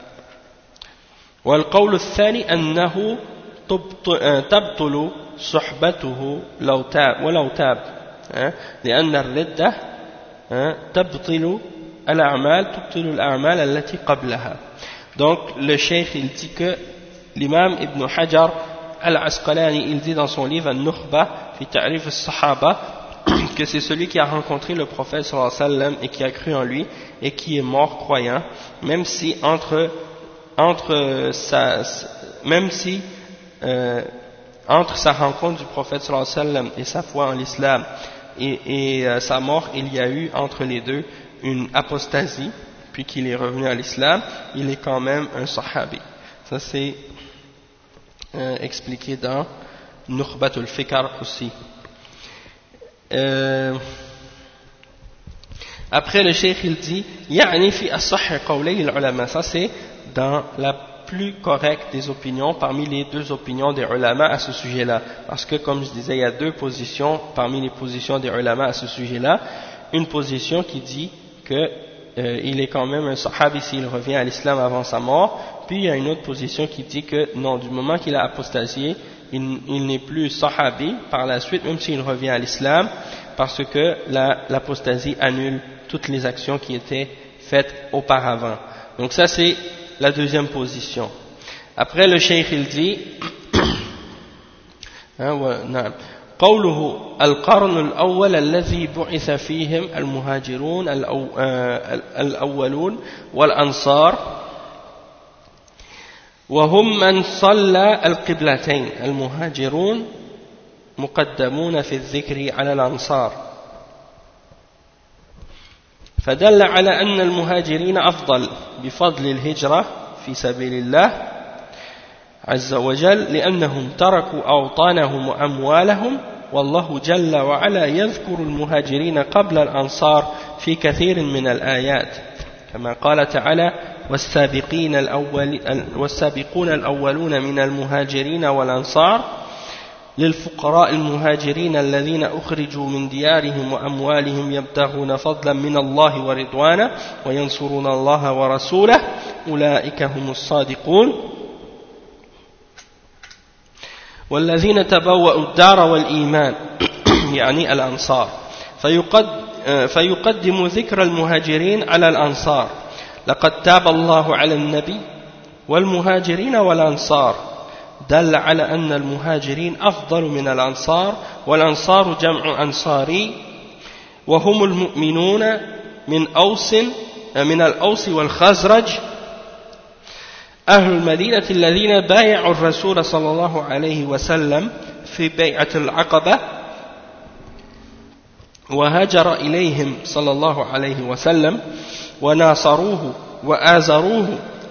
والقول الثاني أنه تبطل صحبته ولو تاب لأن الردة تبطل الأعمال التي قبلها. Donc le cheikh il dit que l'imam Ibn Hajar al-Asqalani il dit dans son livre Al-Nukhba fi Ta'rif al-Sahaba que c'est celui qui a rencontré le prophète sallallahu alayhi wa sallam et qui a cru en lui et qui est mort croyant, même si entre sa rencontre du prophète sallallahu alayhi wa sallam et sa foi en l'islam et sa mort, il y a eu entre les deux une apostasie, puis qu'il est revenu à l'islam, il est quand même un sahabi. Ça c'est expliqué dans Nukhbatul Fikr aussi. Après le cheikh il dit يعني في أصح قولي العلماء, ça c'est dans la plus correcte des opinions parmi les deux opinions des ulama à ce sujet-là, parce que comme je disais il y a deux positions parmi les positions des ulama à ce sujet-là. Une position qui dit que il est quand même un sahabi s'il revient à l'islam avant sa mort, puis il y a une autre position qui dit que non, du moment qu'il a apostasié il n'est plus sahabi par la suite même s'il revient à l'islam, parce que l'apostasie annule toutes les actions qui étaient faites auparavant. Donc ça c'est la deuxième position. Après le cheikh il dit قوله القرن الأول الذي بعث فيهم المهاجرون الأولون والأنصار وهم من صلى القبلتين المهاجرون مقدمون في الذكر على الأنصار فدل على أن المهاجرين أفضل بفضل الهجرة في سبيل الله عز وجل لأنهم تركوا أوطانهم وأموالهم والله جل وعلا يذكر المهاجرين قبل الأنصار في كثير من الآيات كما قال تعالى والسابقون الأولون من المهاجرين والأنصار للفقراء المهاجرين الذين أخرجوا من ديارهم وأموالهم يبتغون فضلا من الله ورضوانا وينصرون الله ورسوله أولئك هم الصادقون والذين تبوأوا الدار والإيمان يعني الأنصار فيقدم ذكر المهاجرين على الأنصار لقد تاب الله على النبي والمهاجرين والأنصار دل على أن المهاجرين أفضل من الأنصار والأنصار جمع أنصاري وهم المؤمنون من الأوس والخزرج أهل المدينة الذين بايعوا الرسول صلى الله عليه وسلم في بيعة العقبة وهاجر إليهم صلى الله عليه وسلم وناصروه وآزروه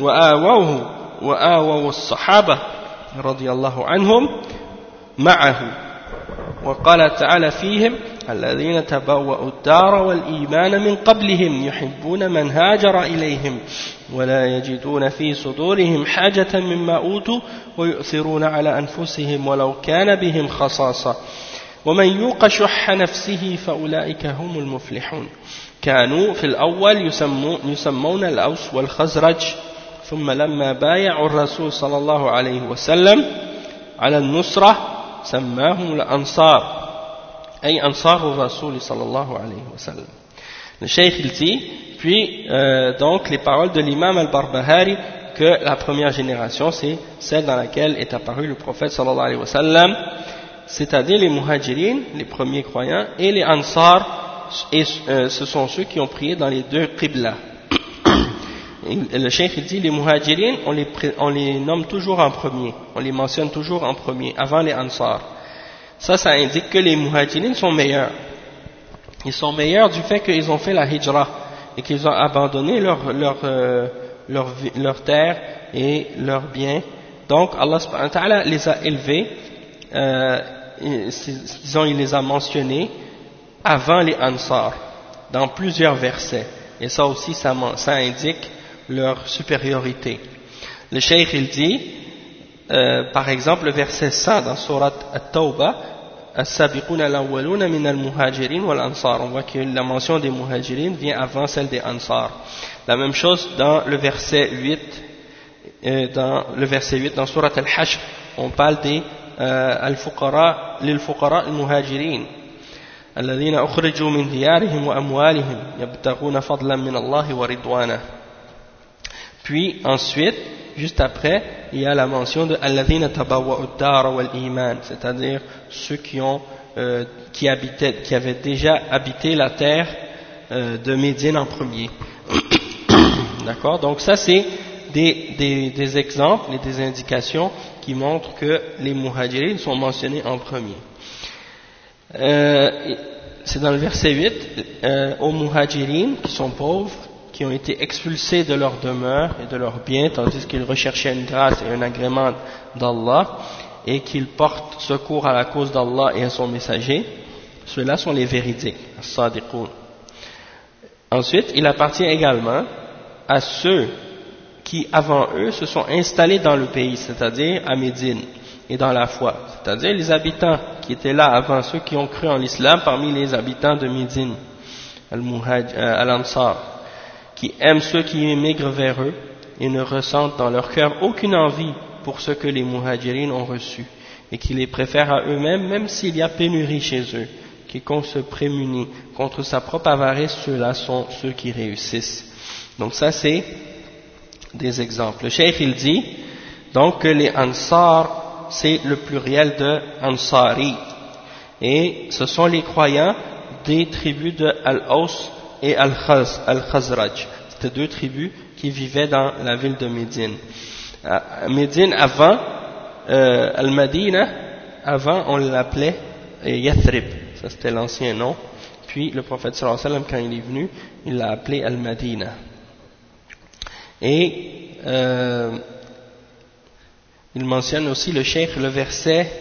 وآووا الصحابة رضي الله عنهم معه وقال تعالى فيهم الذين تبوأوا الدار والإيمان من قبلهم يحبون من هاجر إليهم ولا يجدون في صدورهم حاجة مما أوتوا ويؤثرون على أنفسهم ولو كان بهم خصاصة ومن يوق شح نفسه فأولئك هم المفلحون كانوا في الأول يسمون الأوس والخزرج ثم لما بايعوا الرسول صلى الله عليه وسلم على النصرة سماهم الأنصار أي أنصار الرسول صلى الله عليه وسلم. Le cheikh il dit puis donc les paroles de l'imam al-Barbahari que la première génération c'est celle dans laquelle est apparu le prophète sallallahu alayhi wa sallam, c'est-à-dire les muhajirin, les premiers croyants, et les ansar, et ce sont ceux qui ont prié dans les deux qibla. Le cheikh il dit les muhajirin on les nomme toujours en premier, on les mentionne toujours en premier avant les ansar. Ça indique que les muhajirin sont meilleurs. Ils sont meilleurs du fait qu'ils ont fait la hijra et qu'ils ont abandonné leur terre et leurs biens. Donc Allah subhanahu wa ta'ala les a élevés disons, il les a mentionnés avant les Ansar, dans plusieurs versets. Et ça aussi, ça indique leur supériorité. Le Cheikh, il dit, par exemple, le verset 100 dans Surat At-Tawbah, As-Sabiquna al-awwaluna min al-muhajirin wal-ansar. On voit que la mention des muhajirin vient avant celle des ansar. La même chose dans le verset 8, dans Surat Al-Hashr, on parle des al-fuqara, lil-fuqara al-muhajirin. الذين أخرجوا من ديارهم وأموالهم يبتغون فضلا من الله ورضوانه. Puis ensuite, juste après, il y a la mention de الذين تبوأوا الدار والإيمان, c'est-à-dire ceux qui avaient déjà habité la terre de Médine en premier. D'accord? Donc ça c'est des exemples et des indications qui montrent que les muhajirin sont mentionnés en premier. C'est dans le verset 8, aux muhajirin qui sont pauvres, qui ont été expulsés de leur demeure et de leurs biens, tandis qu'ils recherchaient une grâce et un agrément d'Allah, et qu'ils portent secours à la cause d'Allah et à son messager, ceux-là sont les véridiques, as-sadiqoun. Ensuite, il appartient également à ceux qui, avant eux, se sont installés dans le pays, c'est-à-dire à Médine, et dans la foi, c'est-à-dire les habitants qui étaient là avant, ceux qui ont cru en l'islam parmi les habitants de Médine, al-Ansar, qui aiment ceux qui émigrent vers eux et ne ressentent dans leur cœur aucune envie pour ce que les muhajirin ont reçu, et qui les préfèrent à eux-mêmes, même s'il y a pénurie chez eux. Quiconque se prémunit contre sa propre avarice, ceux-là sont ceux qui réussissent. Donc ça c'est des exemples. Le cheikh il dit donc que les Ansar, c'est le pluriel de Ansari, et ce sont les croyants des tribus de Al-Aws et Al-Khazraj. C'était deux tribus qui vivaient dans la ville de Médine. Médine avant, Al-Madina, avant on l'appelait Yathrib, ça c'était l'ancien nom, puis le prophète sallallahu alayhi wa sallam quand il est venu, il l'a appelé Al-Madina. Et il mentionne aussi le cheikh le verset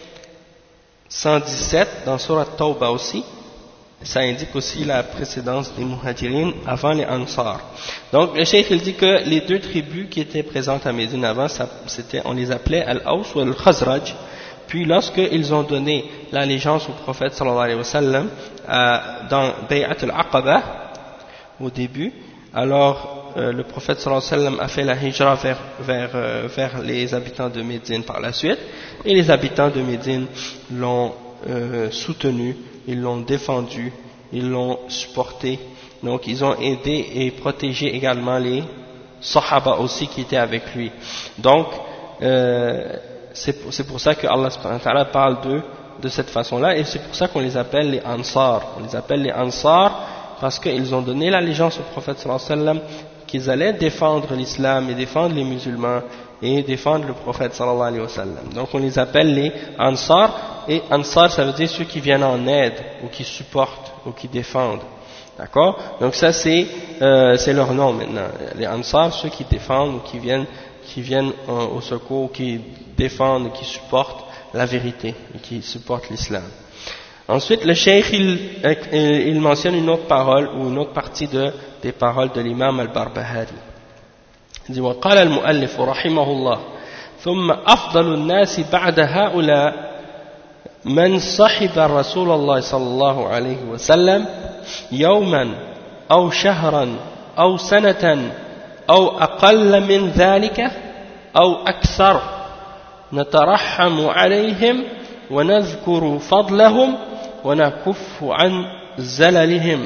117 dans Surat Tawbah aussi. Ça indique aussi la précédence des muhajirin avant les ansar. Donc le cheikh il dit que les deux tribus qui étaient présentes à Médine avant, on les appelait Al-Aws ou Al-Khazraj. Puis lorsqu'ils ont donné l'allégeance au prophète sallallahu alayhi wa sallam dans Bay'at al-Aqaba au début, alors le prophète sallallahu alayhi wa sallam a fait la hijra vers les habitants de Médine par la suite, et les habitants de Médine l'ont soutenu, ils l'ont défendu, ils l'ont supporté. Donc ils ont aidé et protégé également les Sahaba aussi qui étaient avec lui. Donc c'est pour ça que Allah subhanahu wa ta'ala parle d'eux de cette façon-là, et c'est pour ça qu'on les appelle les Ansar. On les appelle les Ansar parce qu'ils ont donné l'allégeance au prophète sallallahu alayhi wa sallam, qu'ils allaient défendre l'islam et défendre les musulmans et défendre le prophète sallallahu alayhi wa sallam. Donc on les appelle les Ansar, et Ansar ça veut dire ceux qui viennent en aide, ou qui supportent, ou qui défendent. D'accord? Donc ça c'est leur nom maintenant. Les Ansar, ceux qui défendent, ou qui viennent au secours, qui défendent, qui supportent la vérité, et qui supportent l'islam. Ensuite, le cheikh, il mentionne une autre parole, ou une autre partie des paroles de l'imam al-Barbahari. Il dit, وقال المؤلف رحمه الله ثم أفضل الناس بعد هؤلاء من صحب رسول الله صلى الله عليه وسلم يوما أو شهرا أو سنة أو أقل من ذلك أو أكثر نترحم عليهم ونذكر فضلهم ونكف عن زللهم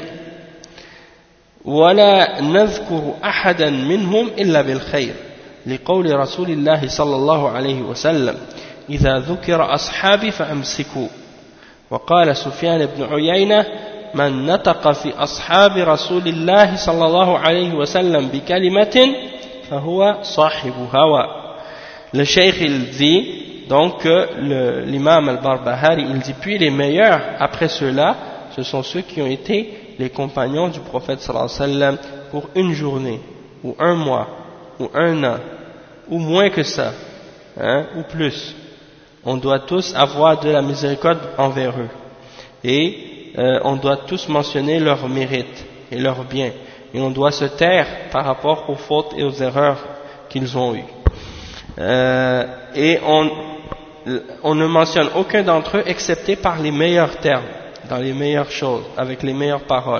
ولا نذكر أحدا منهم إلا بالخير لقول رسول الله صلى الله عليه وسلم إذا ذكر أصحابي فأمسكوا. وقال سفيان بن عيينة من نطق في أصحاب رسول الله صلى الله عليه وسلم بكلمة فهو صاحب هوى. Le cheikh il dit donc l'imam al-Barbahari il dit puis les meilleurs après ceux-là ce sont ceux qui ont été les compagnons du prophète sallallahu alayhi wa sallam pour une journée ou un mois ou un an ou moins que ça ou plus, on doit tous avoir de la miséricorde envers eux. Et on doit tous mentionner leurs mérites et leurs biens. Et on doit se taire par rapport aux fautes et aux erreurs qu'ils ont eues. Et on ne mentionne aucun d'entre eux excepté par les meilleurs termes, dans les meilleures choses, avec les meilleures paroles.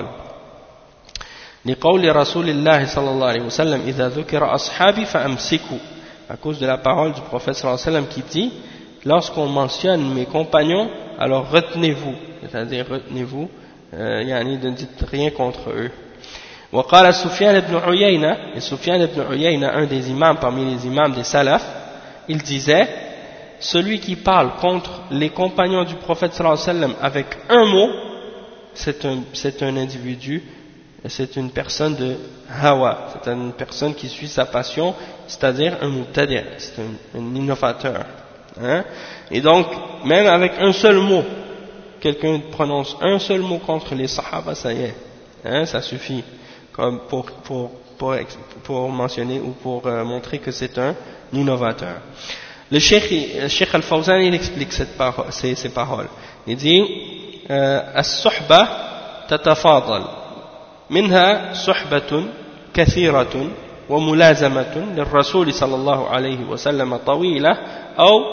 لقول رسول الله صلى الله عليه وسلم إذا ذكر أصحابي فأمسكوا, à cause de la parole du prophète sallallahu alayhi wa sallam qui dit, lorsqu'on mentionne mes compagnons, alors retenez-vous, c'est-à-dire retenez-vous, ne dites rien contre eux. وقال سفيان بن عيينة, et Sufyan ibn Uyayna, un des imams parmi les imams des salaf, il disait, celui qui parle contre les compagnons du prophète sallallahu alayhi wa sallam avec un mot, c'est un individu, c'est une personne de hawa, c'est une personne qui suit sa passion, c'est-à-dire un mubtadi', c'est un innovateur. Hein? Et donc, même avec un seul mot, quelqu'un prononce un seul mot contre les sahaba, ça y est, hein, ça suffit, comme pour mentionner ou pour montrer que c'est un innovateur. Le Cheikh Al-Fawzan, il explique ces paroles. Il dit, as-suhba tatafadal. منها صحبة كثيرة وملازمة للرسول صلى الله عليه وسلم طويلة أو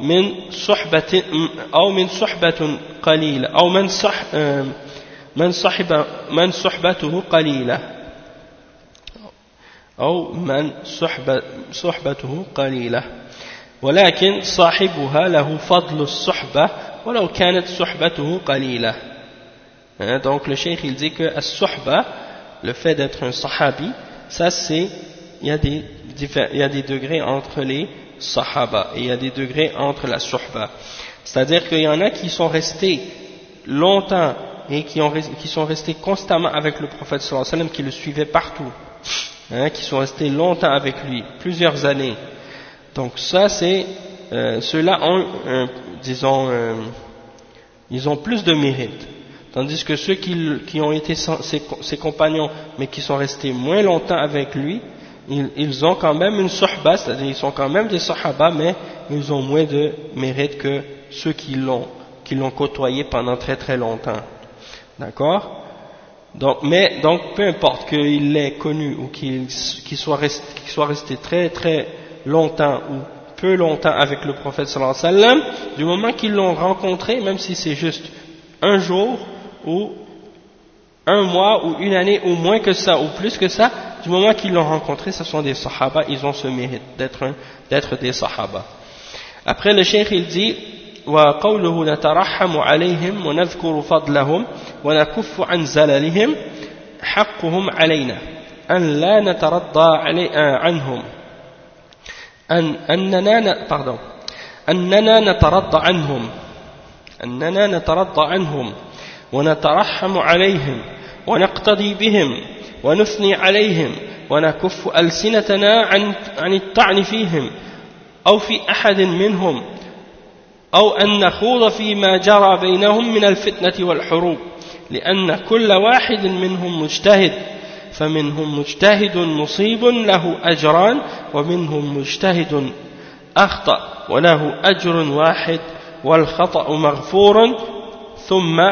من صحبة قليلة أو من صحبته قليلة أو من صحبته قليلة ولكن صاحبها له فضل الصحبة ولو كانت صحبته قليلة. Donc le cheikh il dit que as-suhba, le fait d'être un sahabi, ça c'est, il y a des degrés entre les sahaba et il y a des degrés entre la suhba. C'est-à-dire qu'il y en a qui sont restés longtemps et qui sont restés constamment avec le prophète sallallahu alayhi wa sallam, qui le suivaient partout, hein, qui sont restés longtemps avec lui, plusieurs années. Donc ça c'est, ceux-là ont, ils ont plus de mérite. Tandis que ceux qui ont été ses compagnons, mais qui sont restés moins longtemps avec lui, ils ont quand même une suhba, c'est-à-dire ils sont quand même des sahaba, mais ils ont moins de mérite que ceux qui l'ont côtoyé pendant très très longtemps. D'accord? Donc peu importe qu'il l'ait connu ou qu'il soit resté très très longtemps ou peu longtemps avec le prophète sallallahu alayhi wa sallam, du moment qu'ils l'ont rencontré, même si c'est juste un jour, ou un mois, ou une année, ou moins que ça, ou plus que ça, du moment qu'ils l'ont rencontré, ce sont des sahaba, ils ont ce mérite d'être des sahaba. Après le cheikh il dit, وقوله نترحم عليهم ونذكر فضلهم ونكف عن زللهم حقهم علينا أن لا نترضى عنهم أننا نترضى عنهم ونترحم عليهم ونقتدي بهم ونثني عليهم ونكف ألسنتنا عن الطعن فيهم أو في أحد منهم أو أن نخوض فيما جرى بينهم من الفتنة والحروب لأن كل واحد منهم مجتهد فمنهم مجتهد مصيب له أجران ومنهم مجتهد أخطأ وله أجر واحد والخطأ مغفور ثم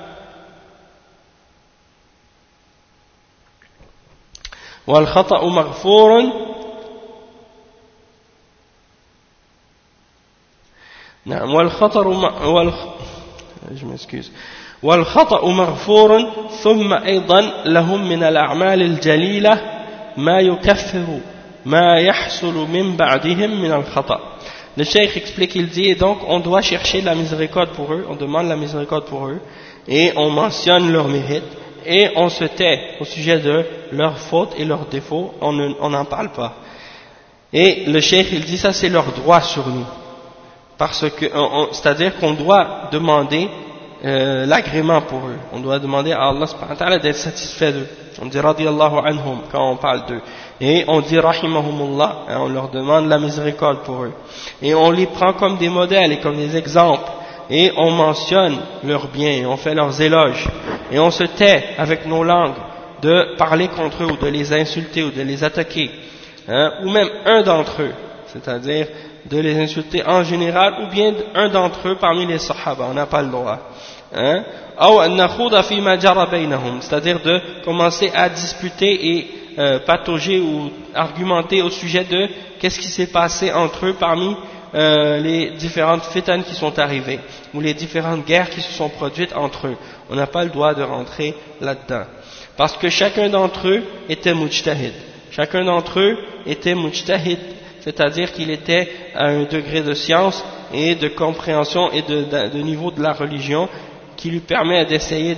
والخطأ مغفور نعم والخطأ مغفور ثم أيضا لهم من الأعمال الجليلة ما يكفر ما يحصل من بعدهم من الخطأ. Le cheikh explique, il dit, donc on doit chercher la miséricorde pour eux, on demande la miséricorde pour eux, et on mentionne leurs mérites, et on se tait au sujet de leurs fautes et leurs défauts, on n'en parle pas. Et le cheikh il dit, ça c'est leur droit sur nous, parce que, c'est-à-dire qu'on doit demander l'agrément pour eux, on doit demander à Allah subhanahu wa ta'ala d'être satisfait d'eux. On dit radiyallahu anhum quand on parle d'eux, et on dit rahimahumullah, hein, on leur demande la miséricorde pour eux, et on les prend comme des modèles et comme des exemples, et on mentionne leurs biens, et on fait leurs éloges, et on se tait avec nos langues de parler contre eux ou de les insulter ou de les attaquer, hein, ou même un d'entre eux, c'est-à-dire de les insulter en général, ou bien un d'entre eux parmi les sahaba, on n'a pas le droit. Hein? C'est-à-dire de commencer à disputer et patauger ou argumenter au sujet de qu'est-ce qui s'est passé entre eux parmi les différentes fitanes qui sont arrivées, ou les différentes guerres qui se sont produites entre eux. On n'a pas le droit de rentrer là-dedans. Parce que chacun d'entre eux était mujtahid. Chacun d'entre eux était mujtahid, c'est-à-dire qu'il était à un degré de science et de compréhension et de niveau de la religion qui lui permet d'essayer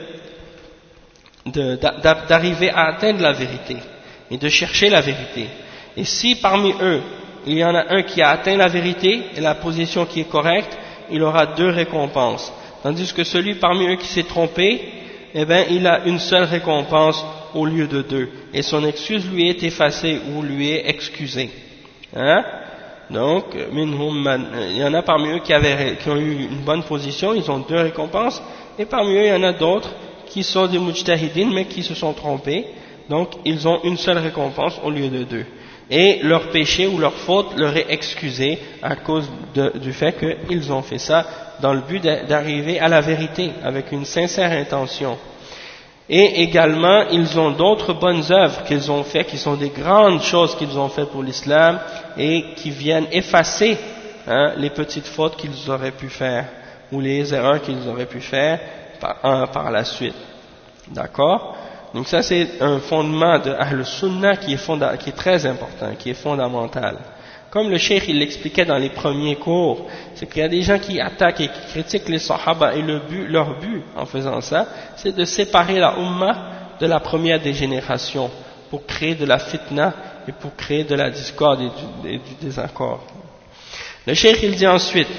d'arriver à atteindre la vérité et de chercher la vérité. Et si parmi eux, il y en a un qui a atteint la vérité et la position qui est correcte, il aura 2 récompenses. Tandis que celui parmi eux qui s'est trompé, eh bien, il a une seule récompense au lieu de 2. Et son excuse lui est effacée ou lui est excusée. Hein? Donc, il y en a parmi eux qui ont eu une bonne position, ils ont 2 récompenses, et parmi eux, il y en a d'autres qui sont des mujtahidines, mais qui se sont trompés, donc ils ont une seule récompense au lieu de 2. Et leur péché ou leur faute leur est excusé à cause du fait qu'ils ont fait ça dans le but d'arriver à la vérité, avec une sincère intention. Et également, ils ont d'autres bonnes œuvres qu'ils ont fait, qui sont des grandes choses qu'ils ont faites pour l'islam et qui viennent effacer les petites fautes qu'ils auraient pu faire ou les erreurs qu'ils auraient pu faire par la suite. D'accord? Donc ça c'est un fondement de Ahl Sunnah qui est très important, qui est fondamental. Comme le cheikh il l'expliquait dans les premiers cours, c'est qu'il y a des gens qui attaquent et qui critiquent les sahaba et leur but en faisant ça, c'est de séparer la ummah de la première des générations pour créer de la fitna et pour créer de la discorde et du désaccord. Le cheikh il dit ensuite,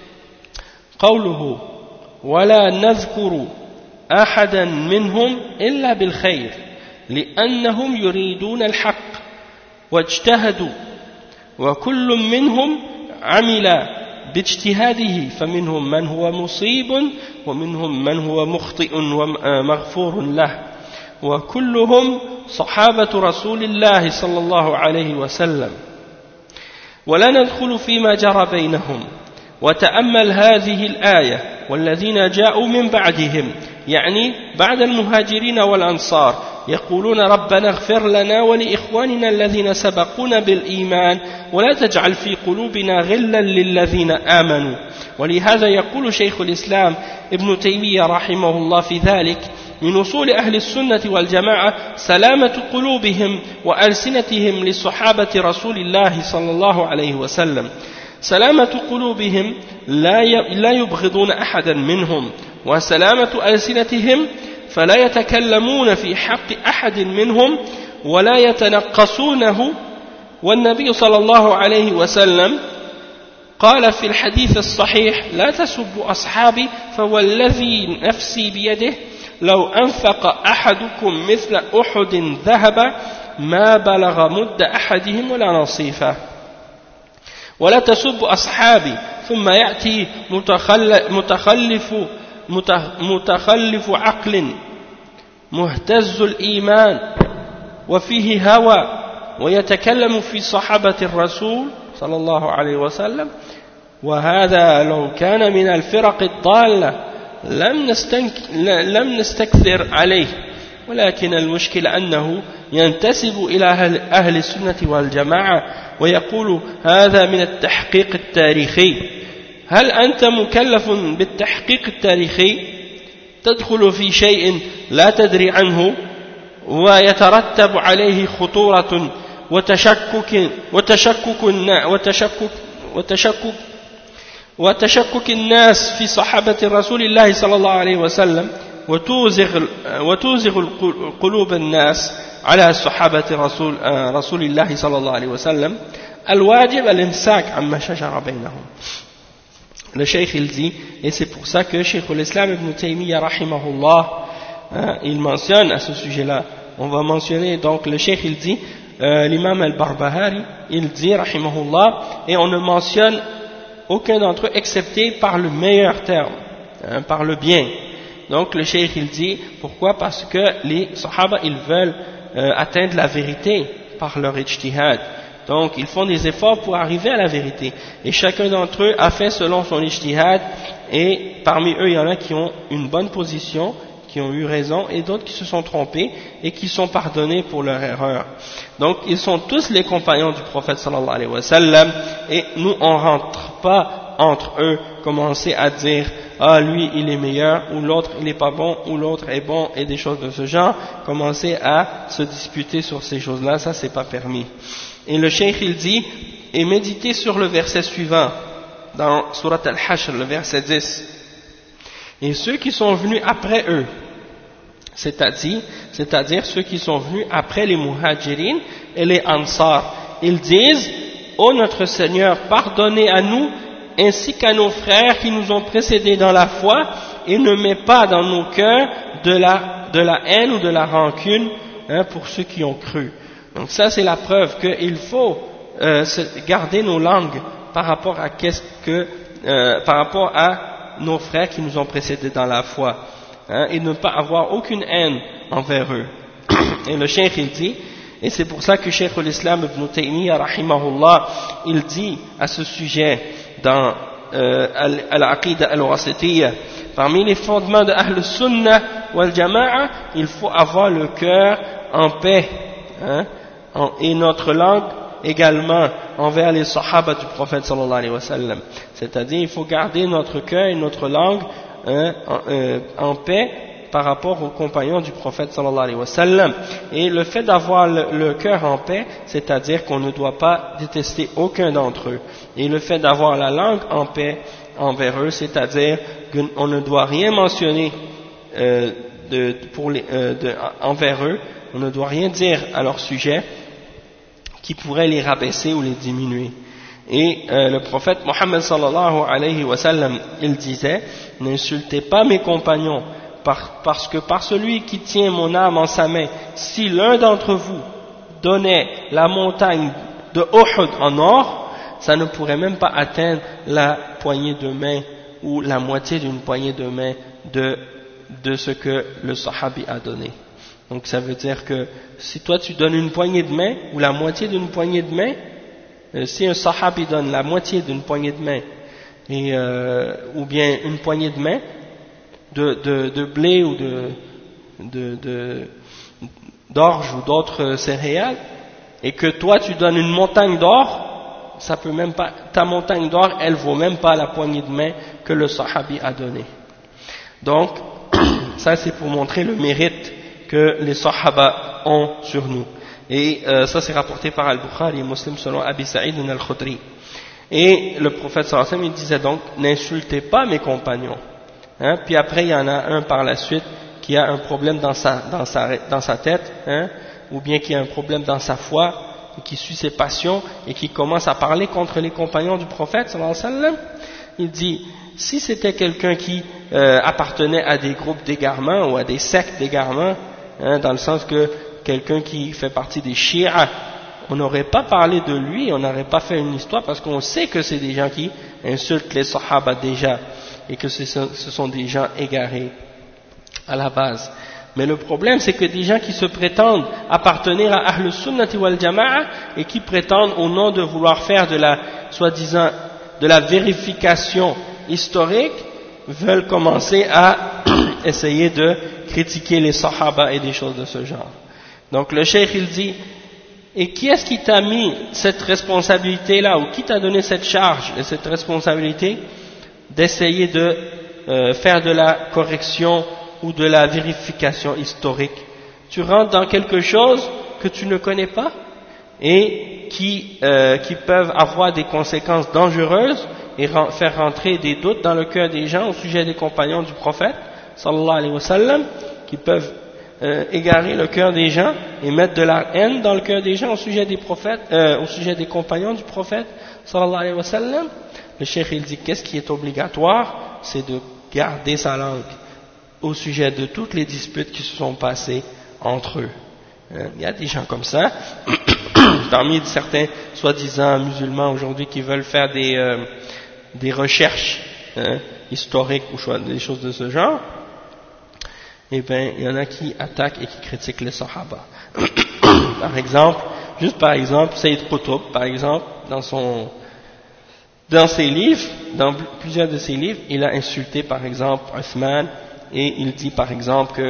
قوله ولا نذكر أحدا منهم إلا بالخير لأنهم يريدون الحق واجتهدوا وكل منهم عمل باجتهاده فمنهم من هو مصيب ومنهم من هو مخطئ ومغفور له وكلهم صحابة رسول الله صلى الله عليه وسلم ولا ندخل فيما جرى بينهم وتأمل هذه الآية والذين جاءوا من بعدهم يعني بعد المهاجرين والأنصار يقولون ربنا اغفر لنا ولإخواننا الذين سبقونا بالإيمان ولا تجعل في قلوبنا غلا للذين آمنوا ولهذا يقول شيخ الإسلام ابن تيمية رحمه الله في ذلك من أصول أهل السنة والجماعة سلامة قلوبهم وألسنتهم لصحابة رسول الله صلى الله عليه وسلم سلامة قلوبهم لا يبغضون أحدا منهم وسلامة ألسنتهم فلا يتكلمون في حق أحد منهم ولا يتنقصونه والنبي صلى الله عليه وسلم قال في الحديث الصحيح لا تسبوا أصحابي فوالذي نفسي بيده لو أنفق أحدكم مثل أحد ذهب ما بلغ مد أحدهم ولا نصيفه ولا تسبوا أصحابي ثم يأتي متخلف عقل مهتز الإيمان وفيه هوى ويتكلم في صحابة الرسول صلى الله عليه وسلم وهذا لو كان من الفرق الضالة لم نستكثر عليه ولكن المشكلة أنه ينتسب إلى أهل السنة والجماعة ويقول هذا من التحقيق التاريخي هل أنت مكلف بالتحقيق التاريخي تدخل في شيء لا تدري عنه ويترتب عليه خطورة وتشكك الناس في صحابة رسول الله صلى الله عليه وسلم وتوزغ قلوب الناس على صحابة رسول الله صلى الله عليه وسلم الواجب الإمساك عما شجر بينهم. Le cheikh il dit, et c'est pour ça que Cheikh l'Islam ibn Taymiyyah rahimahullah il mentionne à ce sujet-là, on va mentionner donc le cheikh il dit, l'imam al-Barbahari il dit rahimahullah, et on ne mentionne aucun d'entre eux excepté par le meilleur terme, par le bien. Donc le cheikh il dit, pourquoi? Parce que les sahaba ils veulent atteindre la vérité par leur ijtihad Donc ils font des efforts pour arriver à la vérité. Et chacun d'entre eux a fait selon son ijtihad, et parmi eux il y en a qui ont une bonne position, qui ont eu raison, et d'autres qui se sont trompés et qui sont pardonnés pour leur erreur. Donc ils sont tous les compagnons du prophète sallallahu alayhi wa sallam, et nous on rentre pas entre eux commencer à dire ah lui il est meilleur, ou l'autre il est pas bon, ou l'autre est bon, et des choses de ce genre. Commencer à se disputer sur ces choses-là, ça c'est pas permis. Et le cheikh il dit, et méditez sur le verset suivant dans Surat Al-Hashr, le verset 10. Et ceux qui sont venus après eux, c'est-à-dire ceux qui sont venus après les muhajirin et les ansar, ils disent ô notre Seigneur, pardonnez à nous ainsi qu'à nos frères qui nous ont précédés dans la foi, et ne mets pas dans nos cœurs de la haine ou de la rancune pour ceux qui ont cru. Donc ça c'est la preuve qu'il faut garder nos langues par rapport à nos frères qui nous ont précédés dans la foi, et ne pas avoir aucune haine envers eux. Et le cheikh il dit, et c'est pour ça que Cheikh l'Islam Ibn Taymiyyah rahimahullah il dit à ce sujet dans Al-Aqida Al-Wasitiyya, parmi les fondements de Ahl Sunnah wal Jama'a, il faut avoir le cœur en paix, et notre langue également envers les sahaba du prophète sallallahu alayhi wa sallam. C'est-à-dire il faut garder notre cœur et notre langue en paix par rapport aux compagnons du prophète sallallahu alayhi wa sallam. Et le fait d'avoir le cœur en paix, c'est-à-dire qu'on ne doit pas détester aucun d'entre eux. Et le fait d'avoir la langue en paix envers eux, c'est-à-dire qu'on ne doit rien mentionner envers eux, on ne doit rien dire à leur sujet qui pourrait les rabaisser ou les diminuer. Et le prophète Mohammed sallallahu alayhi wa sallam, il disait, n'insultez pas mes compagnons, parce que par celui qui tient mon âme en sa main, si l'un d'entre vous donnait la montagne de Uhud en or, ça ne pourrait même pas atteindre la poignée de main ou la moitié d'une poignée de main de ce que le sahabi a donné. Donc ça veut dire que si toi tu donnes une poignée de main ou la moitié d'une poignée de main, si un sahabi donne la moitié d'une poignée de main ou bien une poignée de main de blé ou d'orge ou d'autres céréales, et que toi tu donnes une montagne d'or, ça peut même pas, ta montagne d'or elle vaut même pas la poignée de main que le sahabi a donnée. Donc ça c'est pour montrer le mérite que les sahaba ont sur nous. Et ça c'est rapporté par Al-Bukhari et Muslim selon Abi Sa'id al-Khudri. Et le prophète sallallahu alayhi wa sallam il disait donc, n'insultez pas mes compagnons. Puis après il y en a un par la suite qui a un problème dans sa tête, ou bien qui a un problème dans sa foi, qui suit ses passions et qui commence à parler contre les compagnons du prophète sallallahu alayhi wa sallam. Il dit, si c'était quelqu'un qui appartenait à des groupes d'égarement ou à des sectes d'égarement, dans le sens que quelqu'un qui fait partie des Shia, on n'aurait pas parlé de lui, on n'aurait pas fait une histoire, parce qu'on sait que c'est des gens qui insultent les Sahaba déjà, et que ce sont des gens égarés à la base. Mais le problème c'est que des gens qui se prétendent appartenir à Ahl Sunnati wal Jama'a et qui prétendent au nom de vouloir faire de la soi-disant de la vérification historique, veulent commencer à essayer de critiquer les Sahaba et des choses de ce genre. Donc le cheikh il dit, et qui est-ce qui t'a mis cette responsabilité-là, ou qui t'a donné cette charge et cette responsabilité d'essayer de faire de la correction ou de la vérification historique? Tu rentres dans quelque chose que tu ne connais pas et qui peuvent avoir des conséquences dangereuses et faire rentrer des doutes dans le cœur des gens au sujet des compagnons du prophète sallallahu alayhi wa sallam, qui peuvent égarer le cœur des gens et mettre de la haine dans le cœur des gens au sujet des prophètes, au sujet des compagnons du prophète sallallahu alayhi wa sallam. Le cheikh il dit, qu'est-ce qui est obligatoire? C'est de garder sa langue au sujet de toutes les disputes qui se sont passées entre eux. Il y a des gens comme ça, parmi certains soi-disant musulmans aujourd'hui qui veulent faire des recherches historiques ou des choses de ce genre. Eh bien, il y en a qui attaquent et qui critiquent les Sahaba. Par exemple, Juste par exemple, Sayyid Qutb, par exemple, dans ses livres, dans plusieurs de ses livres, il a insulté par exemple Uthman, et il dit par exemple que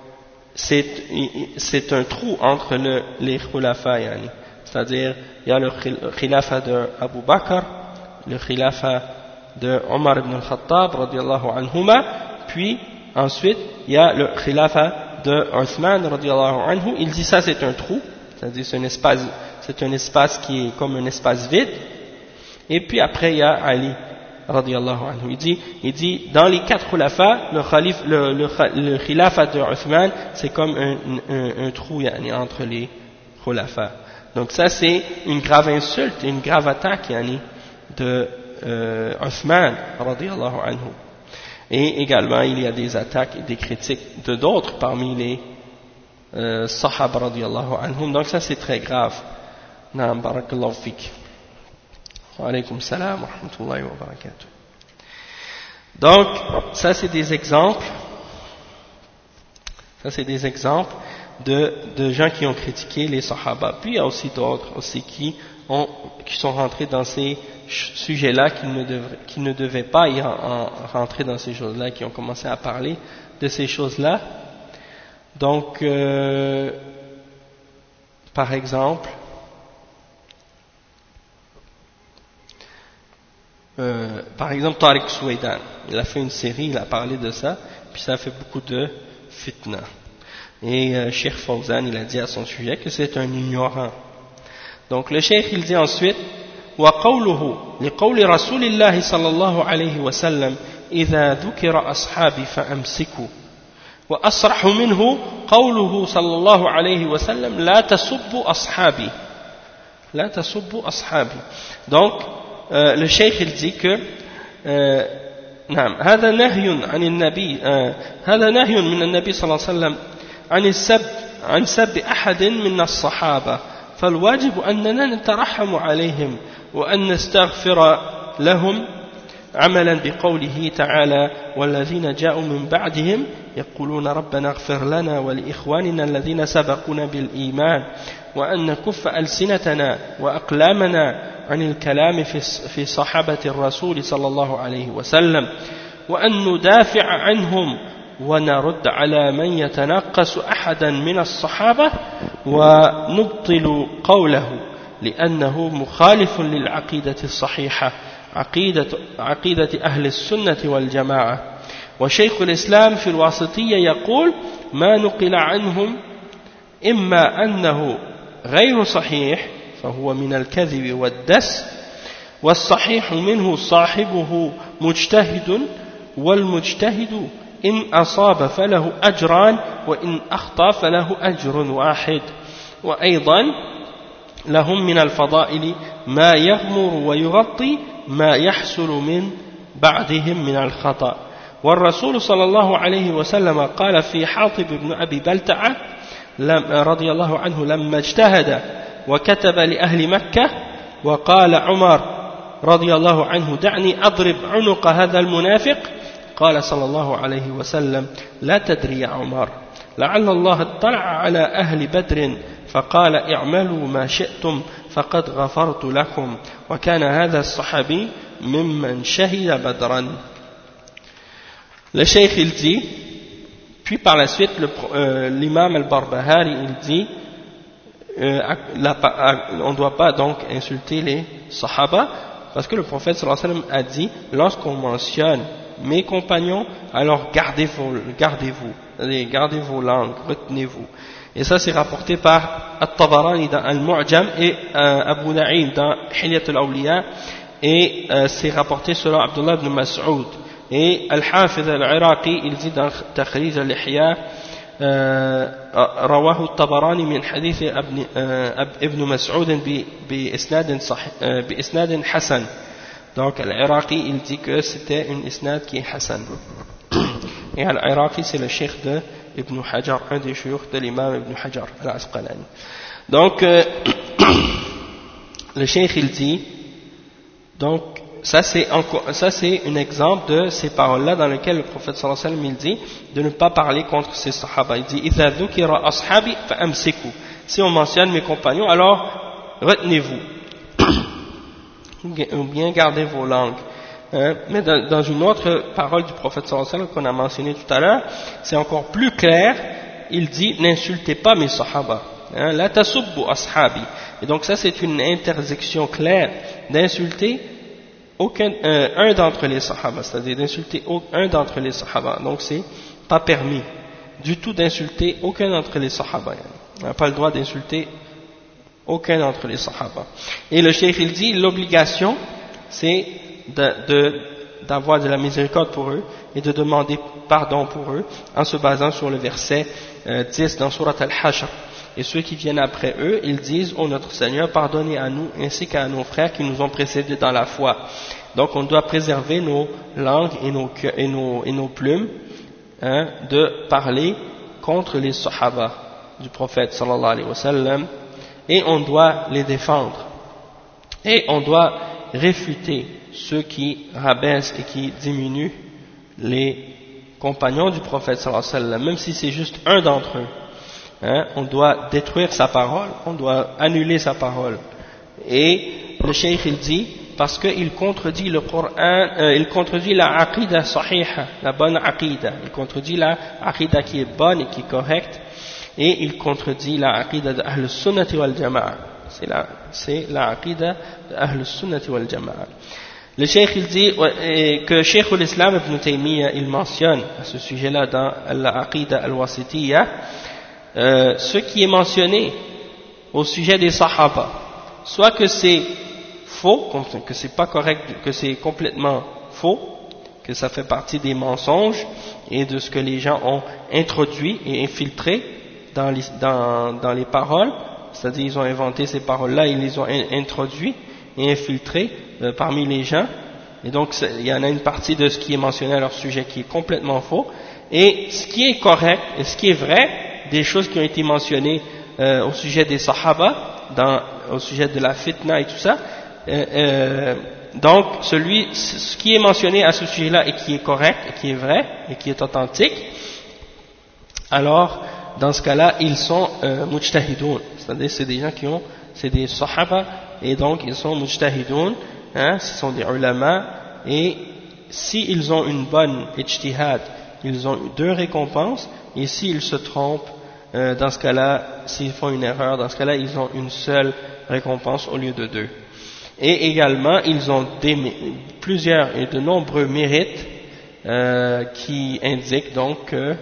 c'est un trou entre les khulafa, yani. C'est-à-dire, il y a le khilafa de Abu Bakr, le khilafa de Omar ibn al-Khattab, radiallahu anhuma, puis ensuite, il y a le khilafa de Uthman, radiallahu anhu. Il dit ça c'est un trou, c'est-à-dire c'est un espace qui est comme un espace vide. Et puis après, il y a Ali, radiallahu anhu. Il dit, dans les 4 khulafa, le khilafa de Uthman, c'est comme un trou, yani, entre les khulafa. Donc ça c'est une grave insulte, une grave attaque, yani, de Uthman, radiallahu anhu. Et également il y a des attaques et des critiques de d'autres parmi les sahaba, radiallahu anhum. Donc ça c'est très grave. Naam, barakallahu fik. Wa alaykum salam wa rahmatullahi wa barakatuh. Donc ça c'est des exemples. Ça c'est des exemples de gens qui ont critiqué les sahaba. Puis il y a aussi d'autres aussi qui sont rentrés dans ces sujets-là, qui ne devaient pas y rentrer dans ces choses-là, qui ont commencé à parler de ces choses-là. Donc, par exemple, Tariq Souaidan, il a fait une série, il a parlé de ça, puis ça a fait beaucoup de fitna. Et Cheikh Fawzan, il a dit à son sujet que c'est un ignorant. Donc le Cheikh, il dit ensuite, وقوله لقول رسول الله صلى الله عليه وسلم إذا ذكر أصحابي فأمسكوا وأصرح منه قوله صلى الله عليه وسلم لا تسبوا أصحابي لا تسبوا أصحابي. Donc le Cheikh il dit que نعم هذا نهي عن النبي هذا نهي من النبي صلى الله عليه وسلم عن سب أحد من الصحابة، فالواجب أننا نترحم عليهم وأن نستغفر لهم عملا بقوله تعالى والذين جاءوا من بعدهم يقولون ربنا اغفر لنا ولإخواننا الذين سبقونا بالإيمان وأن نكف ألسنتنا وأقلامنا عن الكلام في صحابة الرسول صلى الله عليه وسلم وأن ندافع عنهم ونرد على من يتنقص أحدا من الصحابة ونبطل قوله لأنه مخالف للعقيدة الصحيحة عقيدة أهل السنة والجماعة. وشيخ الإسلام في الواسطية يقول ما نقل عنهم إما أنه غير صحيح فهو من الكذب والدس، والصحيح منه صاحبه مجتهد، والمجتهد إن أصاب فله أجران وإن أخطأ فله أجر واحد، وأيضا لهم من الفضائل ما يغمر ويغطي ما يحصل من بعدهم من الخطأ. والرسول صلى الله عليه وسلم قال في حاطب بن أبي بلتعة رضي الله عنه لما اجتهد وكتب لأهل مكة وقال عمر رضي الله عنه دعني أضرب عنق هذا المنافق، قال صلى الله عليه وسلم لا تدري يا عمر لعل الله اطلع على أهل بدر فقال اعملوا ما شئتم فقد غفرت لكم وكان هذا الصحابي ممن شهد بدرا. Le cheikh il dit, puis par la suite l'imam al-Barbahari il dit on ne doit pas donc insulter les sahaba parce que le prophète sallallahu alayhi wa sallam a dit lorsqu'on mentionne mes compagnons alors gardez-vous, gardez vos langues, retenez-vous. Et ça c'est rapporté par At-Tabarani dans Al-Mu'jam et Abu Na'im dans Hilyat al-Awliya, et c'est rapporté selon Abdullah ibn Mas'ud. Et Al-Hafiz al-Iraqi il dit dans Takhrij al-Ihya رواه الطبراني من حديث ابن مسعود بإسناد حسن. Donc Al-Iraqi il dit que c'était une isnad qui est Hassan. Et Al-Iraqi c'est le cheikh de Ibn Hajar, un des cheikh de l'imam Ibn Hajar al-Asqalani. Donc le cheikh il dit, donc ça c'est un exemple de ces paroles-là dans lesquelles le prophète sallallahu alayhi wa sallam il dit de ne pas parler contre ces sahaba. Il dit إِذَا ذُكِرَ أَصْحَابِ فَأَمْسِكُوا. Si on mentionne mes compagnons, alors retenez-vous, ou bien gardez vos langues. Mais dans une autre parole du prophète sallallahu alayhi wa sallam qu'on a mentionné tout à l'heure, c'est encore plus clair, il dit n'insultez pas mes sahaba, la tasubbu ashabi. Et donc ça c'est une interdiction claire d'insulter un d'entre les sahaba, c'est-à-dire d'insulter un d'entre les sahaba. Donc c'est pas permis du tout d'insulter aucun d'entre les sahaba. On n'a pas le droit d'insulter aucun d'entre les sahaba. Et le cheikh il dit l'obligation c'est d'avoir de la miséricorde pour eux et de demander pardon pour eux en se basant sur le verset 10 dans Surat Al-Hashr. Et ceux qui viennent après eux, ils disent « Oh notre Seigneur, pardonnez à nous ainsi qu'à nos frères qui nous ont précédés dans la foi. » Donc on doit préserver nos langues et nos plumes de parler contre les sahaba du prophète sallallahu alayhi wa sallam, et on doit les défendre. Et on doit réfuter ceux qui rabaissent et qui diminuent les compagnons du prophète sallallahu alayhi wa sallam, même si c'est juste un d'entre eux. On doit détruire sa parole, on doit annuler sa parole. Et le cheikh il dit, parce qu'il contredit le Coran, il contredit la aqida sahiha, la bonne aqida, il contredit la aqida qui est bonne et qui est correcte, et il contredit la aqida de Ahl Sunnati wal Jama'a. C'est la aqida de Ahl Sunnati wal Jama'a. Le cheikh il dit que Cheikh l'Islam Ibn Taymiyyah il mentionne à ce sujet-là dans la aqida al-Wasitiyya, ce qui est mentionné au sujet des sahaba, soit que c'est faux, que c'est pas correct, que c'est complètement faux, que ça fait partie des mensonges et de ce que les gens ont introduit et infiltré dans les paroles, c'est-à-dire ils ont inventé ces paroles-là, ils les ont introduits et infiltrés parmi les gens, et donc il y en a une partie de ce qui est mentionné à leur sujet qui est complètement faux, et ce qui est correct et ce qui est vrai, des choses qui ont été mentionnées au sujet des sahaba, au sujet de la fitna et tout ça, donc ce qui est mentionné à ce sujet-là et qui est correct, et qui est vrai, et qui est authentique, alors dans ce cas-là, ils sont mujtahidoun, c'est-à-dire c'est des gens c'est des sahaba, et donc ils sont mujtahidoun, ce sont des ulama, et s'ils ont une bonne ijtihad, ils ont 2 récompenses, et s'ils se trompent, dans ce cas-là, s'ils font une erreur, dans ce cas-là, ils ont une seule récompense au lieu de 2. Et également, ils ont plusieurs et de nombreux mérites qui indiquent donc que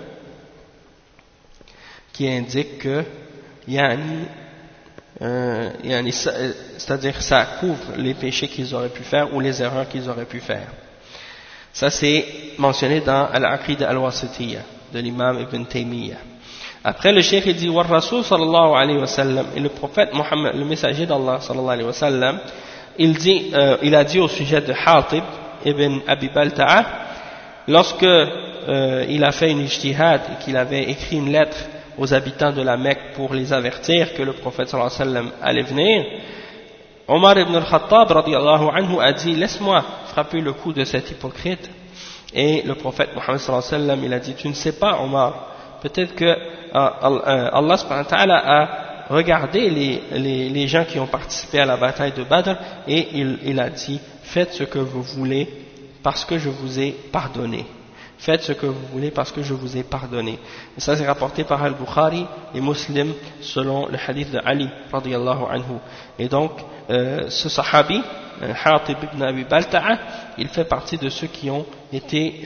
c'est-à-dire ça couvre les péchés qu'ils auraient pu faire ou les erreurs qu'ils auraient pu faire. Ça c'est mentionné dans Al-Aqida Al-Wasitiyya de l'imam Ibn Taymiyyah. Après le cheikh il dit wa Rasul sallallahu alayhi wa sallam, et le prophète Mohammed, le messager d'Allah sallallahu alayhi wa sallam, il a dit au sujet de Hatib ibn Abi Balta'a, lorsque il a fait une ijtihad et qu'il avait écrit une lettre aux habitants de la Mecque pour les avertir que le prophète sallallahu alayhi wa sallam allait venir, Omar ibn al-Khattab radiyallahu anhu a dit laisse-moi frapper le cou de cet hypocrite. Et le prophète Mohammed sallallahu alayhi wa sallam il a dit tu ne sais pas Omar, peut-être que Allah subhanahu wa ta'ala a regardé les gens qui ont participé à la bataille de Badr et il a dit faites ce que vous voulez parce que je vous ai pardonné. Faites ce que vous voulez parce que je vous ai pardonné. Et ça c'est rapporté par Al-Bukhari et Muslim selon le hadith de Ali radiyallahu anhu. Et donc ce sahabi Hatib ibn Abi Balta'a, il fait partie de ceux qui ont été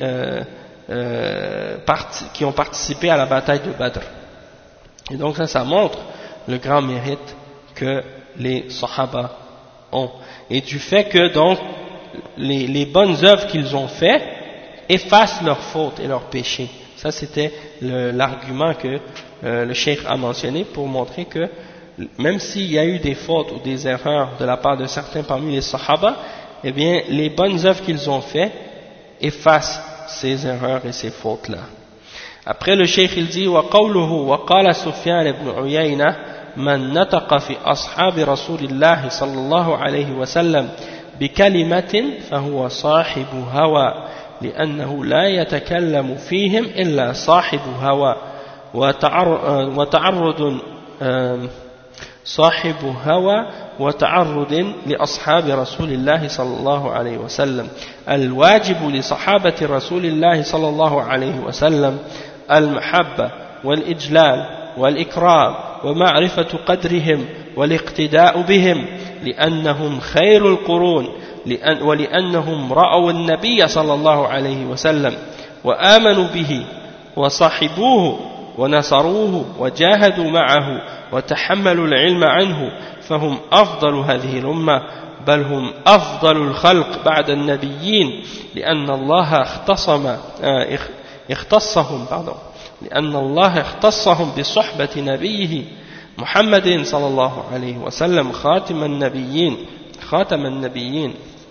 qui ont participé à la bataille de Badr. Et donc ça montre le grand mérite que les sahaba ont. Et du fait que donc les bonnes œuvres qu'ils ont fait effacent leurs fautes et leurs péchés. Ça c'était l'argument que le cheikh a mentionné pour montrer que même s'il y a eu des fautes ou des erreurs de la part de certains parmi les sahaba, eh bien les bonnes œuvres qu'ils ont fait effacent ces erreurs et ces fautes-là. Après le cheikh il dit وقوله وقال سفيان بن عيينة من نطق في أصحاب رسول الله صلى الله عليه وسلم بكلمة فهو صاحب هوى لأنه لا يتكلم فيهم إلا صاحب هوى وتعرض صاحب هوى وتعرض لأصحاب رسول الله صلى الله عليه وسلم. الواجب لصحابة رسول الله صلى الله عليه وسلم المحبة والإجلال والإكرام ومعرفة قدرهم والاقتداء بهم لأنهم خير القرون ولأنهم رأوا النبي صلى الله عليه وسلم وآمنوا به وصحبوه ونصروه وجاهدوا معه وتحملوا العلم عنه فهم أفضل هذه الأمة بل هم أفضل الخلق بعد النبيين لأن الله اختصهم بصحبة نبيه محمد صلى الله عليه وسلم خاتم النبيين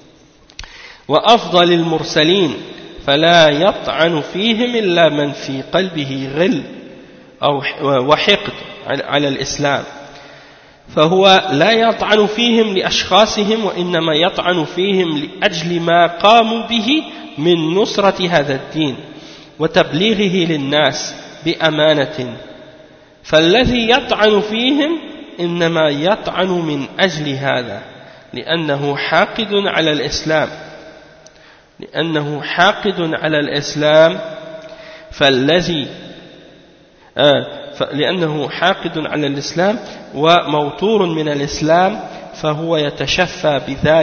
وأفضل المرسلين فلا يطعن فيهم إلا من في قلبه غل أو وحقد على الإسلام فهو لا يطعن فيهم لأشخاصهم وإنما يطعن فيهم لأجل ما قاموا به من نصرة هذا الدين وتبليغه للناس بأمانة فالذي يطعن فيهم إنما يطعن من أجل هذا لأنه حاقد على الإسلام لأنه حاقد على الإسلام وموتور من الإسلام فهو يتشفى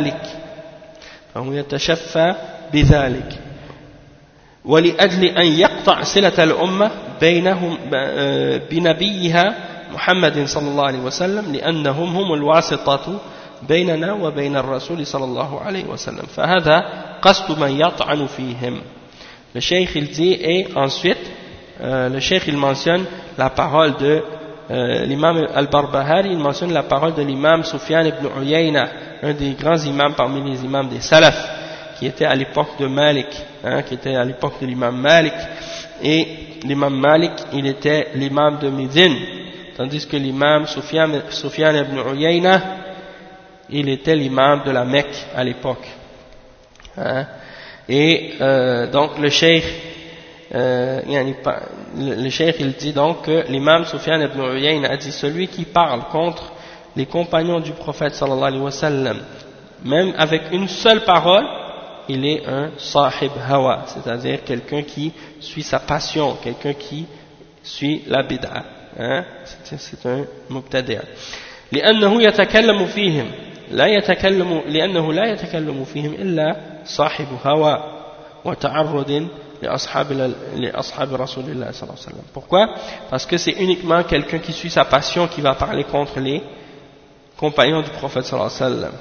بذلك ولأجل أن يقطع صلة الأمة بينهم بنبيها محمد صلى الله عليه وسلم لأنهم هم الواسطة بيننا وبين الرسول صلى الله عليه وسلم فهذا قصد من يطعن فيهم. Le cheikh il dit et ensuite le cheikh il mentionne la parole de l'imam al-Barbahari, il mentionne la parole de l'imam Sufyan ibn Uyayna, un des grands imams parmi les imams des Salaf, qui était à l'époque de Malik, qui était à l'époque de l'imam Malik, et l'imam Malik, il était l'imam de Médine, tandis que l'imam Sufyan ibn Uyayna, il était l'imam de la Mecque à l'époque. Et donc le cheikh il dit donc que l'imam Sufyan ibn Uyayna a dit celui qui parle contre les compagnons du prophète sallallahu alayhi wa sallam même avec une seule parole il est un sahib hawa, c'est-à-dire quelqu'un qui suit sa passion, quelqu'un qui suit la bid'a, c'est un mubtadi'. لأنه يتكلم فيهم لأنه لا يتكلم فيهم إلا صاحب هوى وتعرض لأصحاب رسول الله صلى الله عليه وسلم. Pourquoi? Parce que c'est uniquement quelqu'un qui suit sa passion qui va parler contre les compagnons du prophète sallallahu alayhi wa sallam.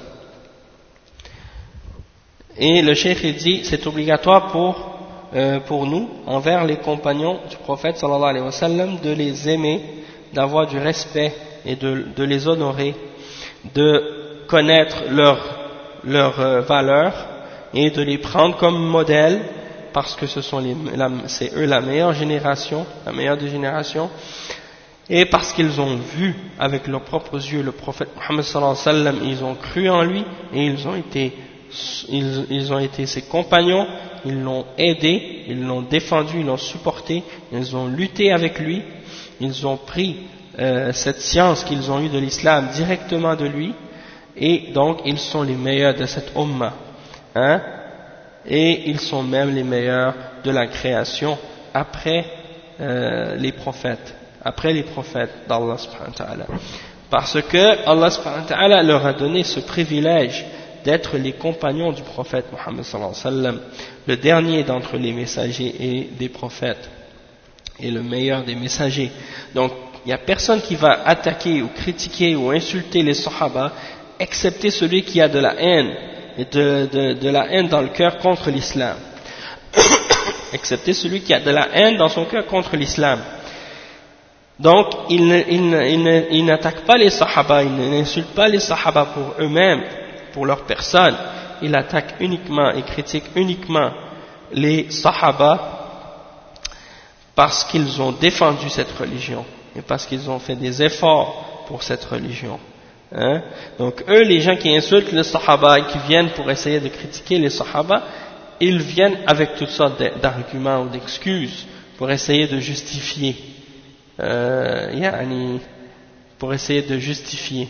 Et le cheikh dit c'est obligatoire pour nous envers les compagnons du prophète sallallahu alayhi wa sallam de les aimer, d'avoir du respect et de les honorer, de connaître leurs valeurs et de les prendre comme modèle parce que c'est eux la meilleure génération, la meilleure des générations, et parce qu'ils ont vu avec leurs propres yeux le prophète Muhammad sallallahu alayhi wa sallam, ils ont cru en lui et ils ont été ses compagnons, ils l'ont aidé, ils l'ont défendu, ils l'ont supporté, ils ont lutté avec lui, ils ont pris cette science qu'ils ont eue de l'islam directement de lui, et donc ils sont les meilleurs de cette ummah, et ils sont même les meilleurs de la création après les prophètes d'Allah subhanahu wa ta'ala, parce que Allah subhanahu wa ta'ala leur a donné ce privilège d'être les compagnons du prophète Muhammad sallallahu alayhi wa sallam, le dernier d'entre les messagers et des prophètes et le meilleur des messagers. Donc il n'y a personne qui va attaquer ou critiquer ou insulter les sahaba excepté celui qui a de la haine et de la haine dans le cœur contre l'islam excepté celui qui a de la haine dans son cœur contre l'islam. Donc il n'attaque pas les sahaba, il n'insulte pas les sahaba pour eux-mêmes, pour leur personne, il attaque uniquement et critique uniquement les sahaba parce qu'ils ont défendu cette religion et parce qu'ils ont fait des efforts pour cette religion. Donc eux, les gens qui insultent les sahaba et qui viennent pour essayer de critiquer les sahaba, ils viennent avec toutes sortes d'arguments ou d'excuses pour essayer de justifier pour essayer de justifier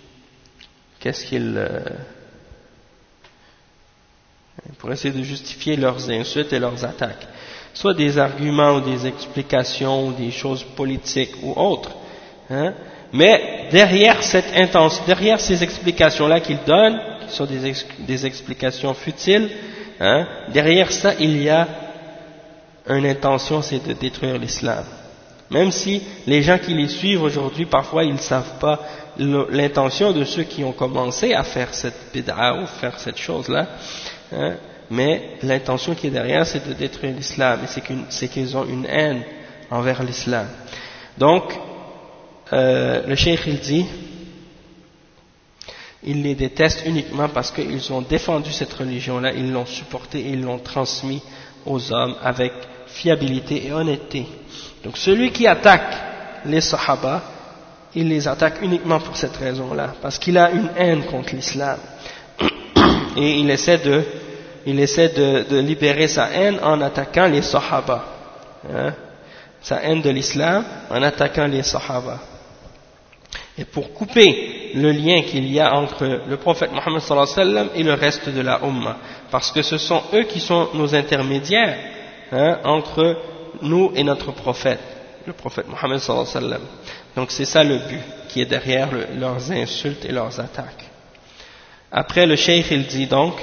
pour essayer de justifier leurs insultes et leurs attaques, soit des arguments ou des explications ou des choses politiques ou autres, hein. Mais derrière cette intention, derrière ces explications-là qu'ils donnent, qui sont des explications futiles, hein, derrière ça il y a une intention, c'est de détruire l'islam. Même si les gens qui les suivent aujourd'hui, parfois ils ne savent pas l'intention de ceux qui ont commencé à faire cette bid'a ou faire cette chose-là, hein, mais l'intention qui est derrière, c'est de détruire l'islam, et c'est qu'ils ont une haine envers l'islam. Donc, le cheikh il dit, ils les détestent uniquement parce qu'ils ont défendu cette religion-là, ils l'ont supportée et ils l'ont transmis aux hommes avec fiabilité et honnêteté. Donc celui qui attaque les sahaba, il les attaque uniquement pour cette raison-là, parce qu'il a une haine contre l'islam. Et il essaie de libérer sa haine en attaquant les sahaba, hein, sa haine de l'islam en attaquant les sahaba. Et pour couper le lien qu'il y a entre le prophète Mohammed sallallahu alayhi wa sallam et le reste de la Ummah, parce que ce sont eux qui sont nos intermédiaires, hein, entre nous et notre prophète, le prophète Mohammed sallallahu alayhi wa sallam. Donc c'est ça le but qui est derrière leurs insultes et leurs attaques. Après le cheikh il dit donc,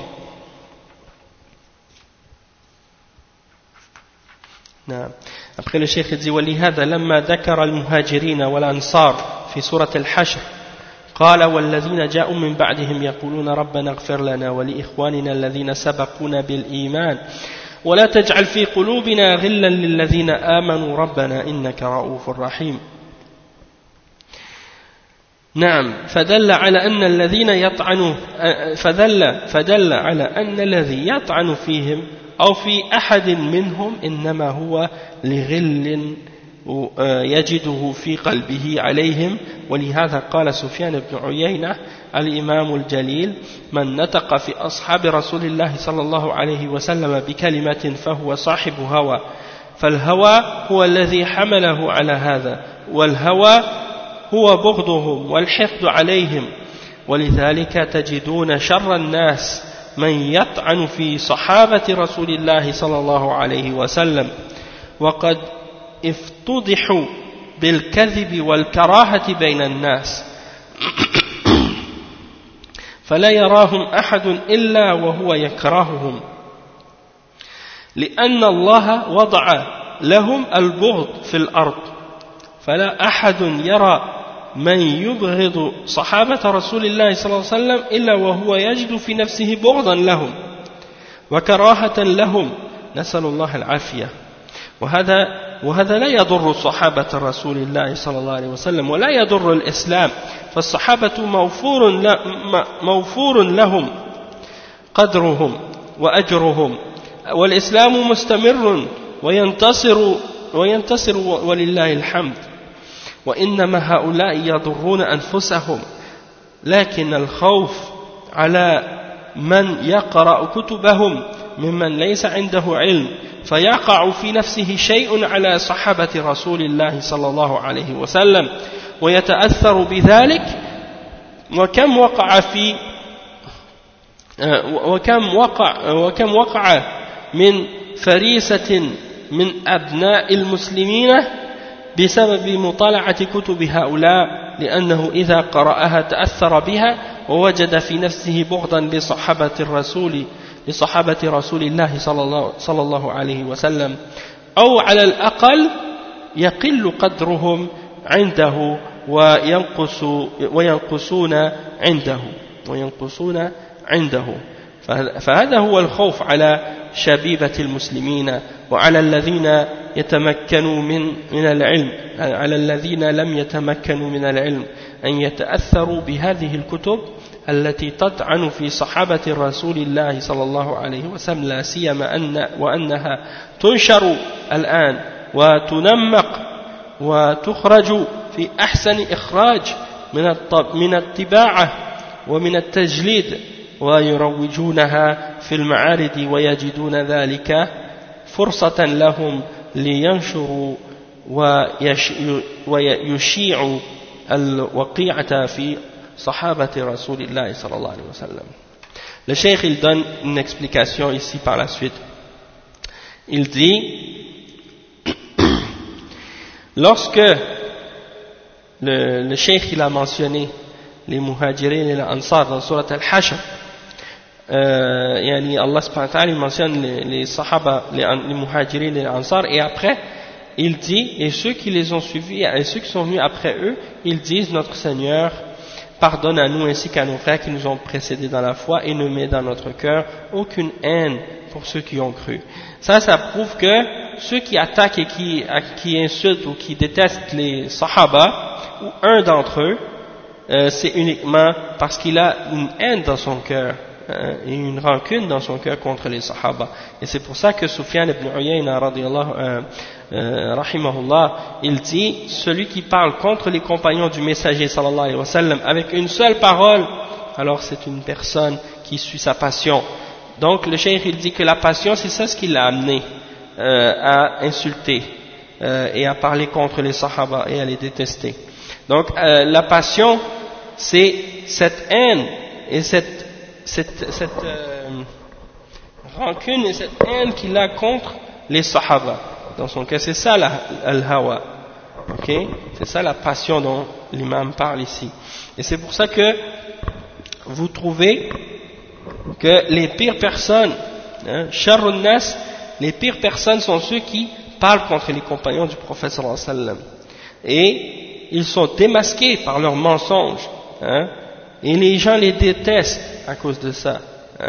après le cheikh il dit وَلِهَذَا لَمَّا ذَكَرَ الْمُهَاجِرِينَ وَالْأَنصَارِ في سورة الحشر قال والذين جاءوا من بعدهم يقولون ربنا اغفر لنا ولإخواننا الذين سبقونا بالإيمان ولا تجعل في قلوبنا غلا للذين آمنوا ربنا إنك رؤوف رحيم. نعم، فدل على أن الذي يطعن فيهم أو في أحد منهم إنما هو لغل يجده في قلبه عليهم. ولهذا قال سفيان بن عيينة الإمام الجليل من نطق في أصحاب رسول الله صلى الله عليه وسلم بكلمة فهو صاحب هوى، فالهوى هو الذي حمله على هذا، والهوى هو بغضهم والحقد عليهم. ولذلك تجدون شر الناس من يطعن في صحابة رسول الله صلى الله عليه وسلم، وقد افتضحوا بالكذب والكراهة بين الناس فلا يراهم أحد إلا وهو يكرههم، لأن الله وضع لهم البغض في الأرض، فلا أحد يرى من يبغض صحابة رسول الله صلى الله عليه وسلم إلا وهو يجد في نفسه بغضا لهم وكراهة لهم، نسأل الله العافية. وهذا لا يضر صحابة رسول الله صلى الله عليه وسلم ولا يضر الإسلام، فالصحابة موفور لهم قدرهم وأجرهم، والإسلام مستمر وينتصر ولله الحمد. وإنما هؤلاء يضرون أنفسهم، لكن الخوف على من يقرأ كتبهم ممن ليس عنده علم فيقع في نفسه شيء على صحابة رسول الله صلى الله عليه وسلم ويتأثر بذلك. وكم وقع من فريسة من أبناء المسلمين بسبب مطالعة كتب هؤلاء، لأنه إذا قرأها تأثر بها ووجد في نفسه بغضا لصحابة رسول الله صلى الله عليه وسلم، أو على الأقل يقل قدرهم عنده وينقصون عنده. فهذا هو الخوف على شبيبة المسلمين وعلى الذين يتمكنوا من العلم، على الذين لم يتمكنوا من العلم، أن يتأثروا بهذه الكتب التي تطعن في صحابة رسول الله صلى الله عليه وسلم، لا سيما وأنها تنشر الآن وتنمق وتخرج في أحسن إخراج من الطباعة ومن التجليد، ويروجونها في المعارض ويجدون ذلك فرصة لهم لينشروا ويشيعوا الوقيعة في صحابة رسول الله صلى الله عليه وسلم. Le cheikh il donne une explication ici par la suite. Il dit lorsque le cheikh il a mentionné les muhajirin et les ansar dans surat al-Hashr, Allah subhanahu wa ta'ala il mentionne les sahaba, les muhajirin et les ansar, et après il dit, et ceux qui les ont suivis et ceux qui sont venus après eux, ils disent: notre Seigneur, pardonne à nous ainsi qu'à nos frères qui nous ont précédés dans la foi et ne mets dans notre cœur aucune haine pour ceux qui ont cru. Ça prouve que ceux qui attaquent et qui insultent ou qui détestent les sahaba, ou un d'entre eux, c'est uniquement parce qu'il a une haine dans son cœur et une rancune dans son cœur contre les sahaba. Et c'est pour ça que Sufyan ibn Uyayna rahimahullah, il dit: celui qui parle contre les compagnons du messager sallallahu alayhi wa sallam avec une seule parole, alors c'est une personne qui suit sa passion. Donc le cheikh il dit que la passion, c'est ça ce qui l'a amené à insulter et à parler contre les sahaba et à les détester. Donc la passion, c'est cette haine et cette rancune et cette haine qu'il a contre les sahaba dans son cœur. C'est ça al-hawa, ok? C'est ça la passion dont l'imam parle ici. Et c'est pour ça que vous trouvez que les pires personnes, sharrun nas, les pires personnes sont ceux qui parlent contre les compagnons du prophète sallallahu alayhi wa sallam. Et ils sont démasqués par leurs mensonges, et les gens les détestent à cause de ça.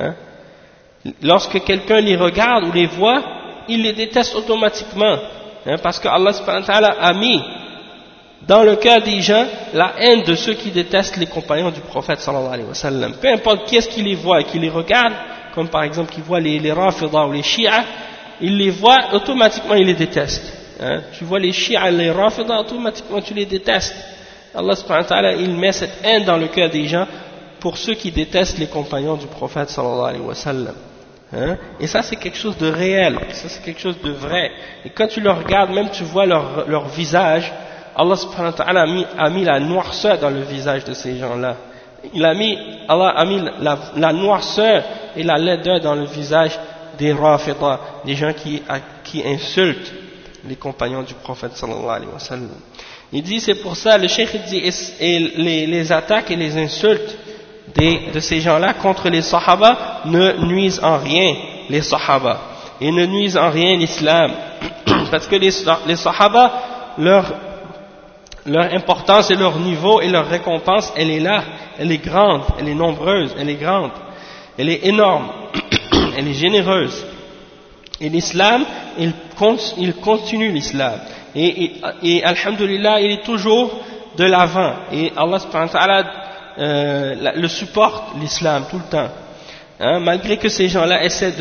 Lorsque quelqu'un les regarde ou les voit, il les déteste automatiquement, parce que Allah subhanahu wa ta'ala a mis dans le cœur des gens la haine de ceux qui détestent les compagnons du prophète sallallahu alayhi wa sallam. Peu importe qui est-ce qui les voit et qui les regarde, comme par exemple qui voit les Rafida ou les Shia, il les voit, automatiquement il les déteste. Tu vois les Shia et les Rafida, automatiquement tu les détestes. Allah subhanahu wa ta'ala il met cette haine dans le cœur des gens pour ceux qui détestent les compagnons du prophète sallallahu alayhi wa sallam. Et ça c'est quelque chose de réel, ça c'est quelque chose de vrai. Et quand tu le regardes, même tu vois leur visage, Allah subhanahu wa ta'ala a mis la noirceur dans le visage de ces gens-là. Allah a mis la noirceur et la laideur dans le visage des Rafida, des gens qui insultent les compagnons du prophète sallallahu alayhi wa sallam. Il dit, c'est pour ça, le cheikh dit, et les attaques et les insultes de ces gens-là contre les sahaba ne nuisent en rien les sahaba, et ne nuisent en rien l'islam, parce que les sahaba, leur importance et leur niveau et leur récompense, elle est là, elle est grande, elle est nombreuse, elle est grande, elle est énorme, elle est généreuse. Et l'islam, il continue l'islam. Et alhamdulillah, il est toujours de l'avant. Et Allah subhanahu wa ta'ala le supporte, l'islam, tout le temps. Malgré que ces gens-là essaient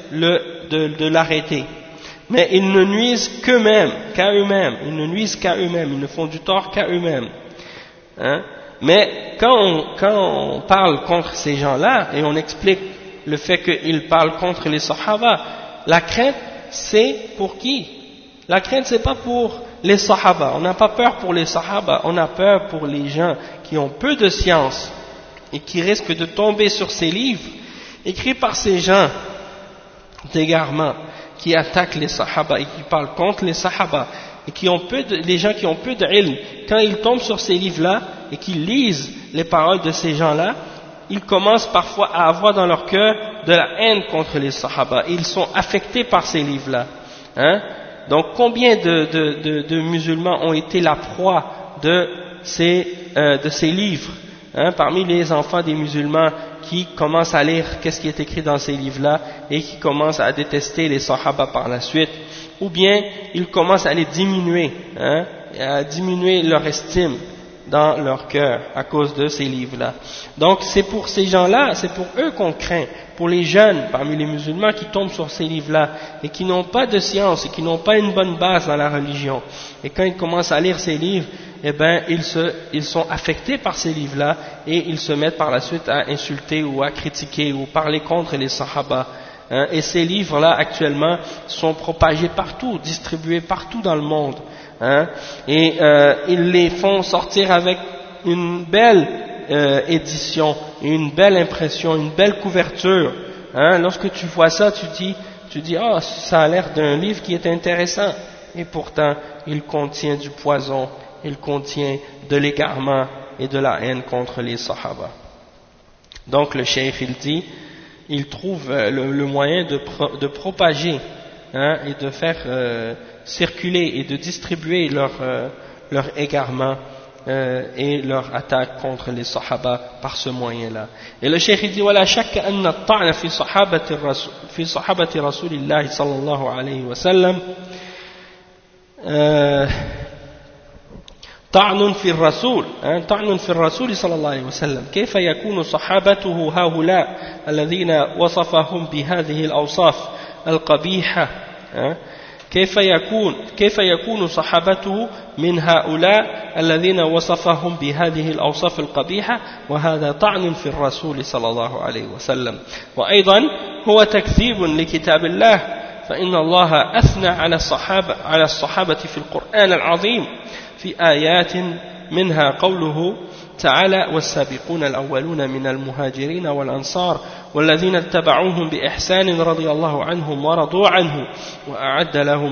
de l'arrêter. Mais ils ne nuisent qu'à eux-mêmes. Ils ne nuisent qu'à eux-mêmes. Ils ne font du tort qu'à eux-mêmes. Mais quand on parle contre ces gens-là, et on explique le fait qu'ils parlent contre les sahaba, la crainte, c'est pour qui? La crainte, c'est pas pour les sahaba. On n'a pas peur pour les sahaba. On a peur pour les gens qui ont peu de science et qui risquent de tomber sur ces livres écrits par ces gens d'égarement qui attaquent les sahaba et qui parlent contre les sahaba et les gens qui ont peu d'ilm. Quand ils tombent sur ces livres-là et qu'ils lisent les paroles de ces gens-là, ils commencent parfois à avoir dans leur cœur de la haine contre les sahaba. Ils sont affectés par ces livres-là. Donc combien de musulmans ont été la proie de ces livres, parmi les enfants des musulmans qui commencent à lire qu'est-ce qui est écrit dans ces livres-là et qui commencent à détester les sahaba par la suite, ou bien ils commencent à les diminuer, à diminuer leur estime dans leur cœur à cause de ces livres-là. Donc c'est pour ces gens-là, c'est pour eux qu'on craint, pour les jeunes parmi les musulmans qui tombent sur ces livres-là et qui n'ont pas de science et qui n'ont pas une bonne base dans la religion. Et quand ils commencent à lire ces livres, eh ben ils sont affectés par ces livres-là et ils se mettent par la suite à insulter ou à critiquer ou parler contre les sahaba. Et ces livres-là actuellement sont propagés partout, distribués partout dans le monde. hein, et ils les font sortir avec une belle édition, une belle impression, une belle couverture, hein. Lorsque tu vois ça, tu dis ah, ça a l'air d'un livre qui est intéressant, et pourtant il contient du poison, il contient de l'égarement et de la haine contre les sahaba. Donc le cheikh il dit, il trouve le moyen de propager, hein, et de faire circuler et de distribuer leur égarement et leur attaque contre les sahaba par ce moyen-là. Et le cheikh il dit ولا شك أن الطعن في صحابة رسول الله صلى الله عليه وسلم طعن في الرسول صلى الله عليه وسلم. كيف يكون صحابته هؤلاء الذين وصفهم بهذه الأوصاف القبيحة، كيف يكون صحابته من هؤلاء الذين وصفهم بهذه الأوصاف القبيحة، وهذا طعن في الرسول صلى الله عليه وسلم. وأيضا هو تكذيب لكتاب الله، فإن الله أثنى على الصحابة في القرآن العظيم في آيات منها قوله تعالى والسابقون الأولون من المهاجرين والأنصار والذين اتبعوهم بإحسان رضي الله عنهم ورضوا عنه وأعد لهم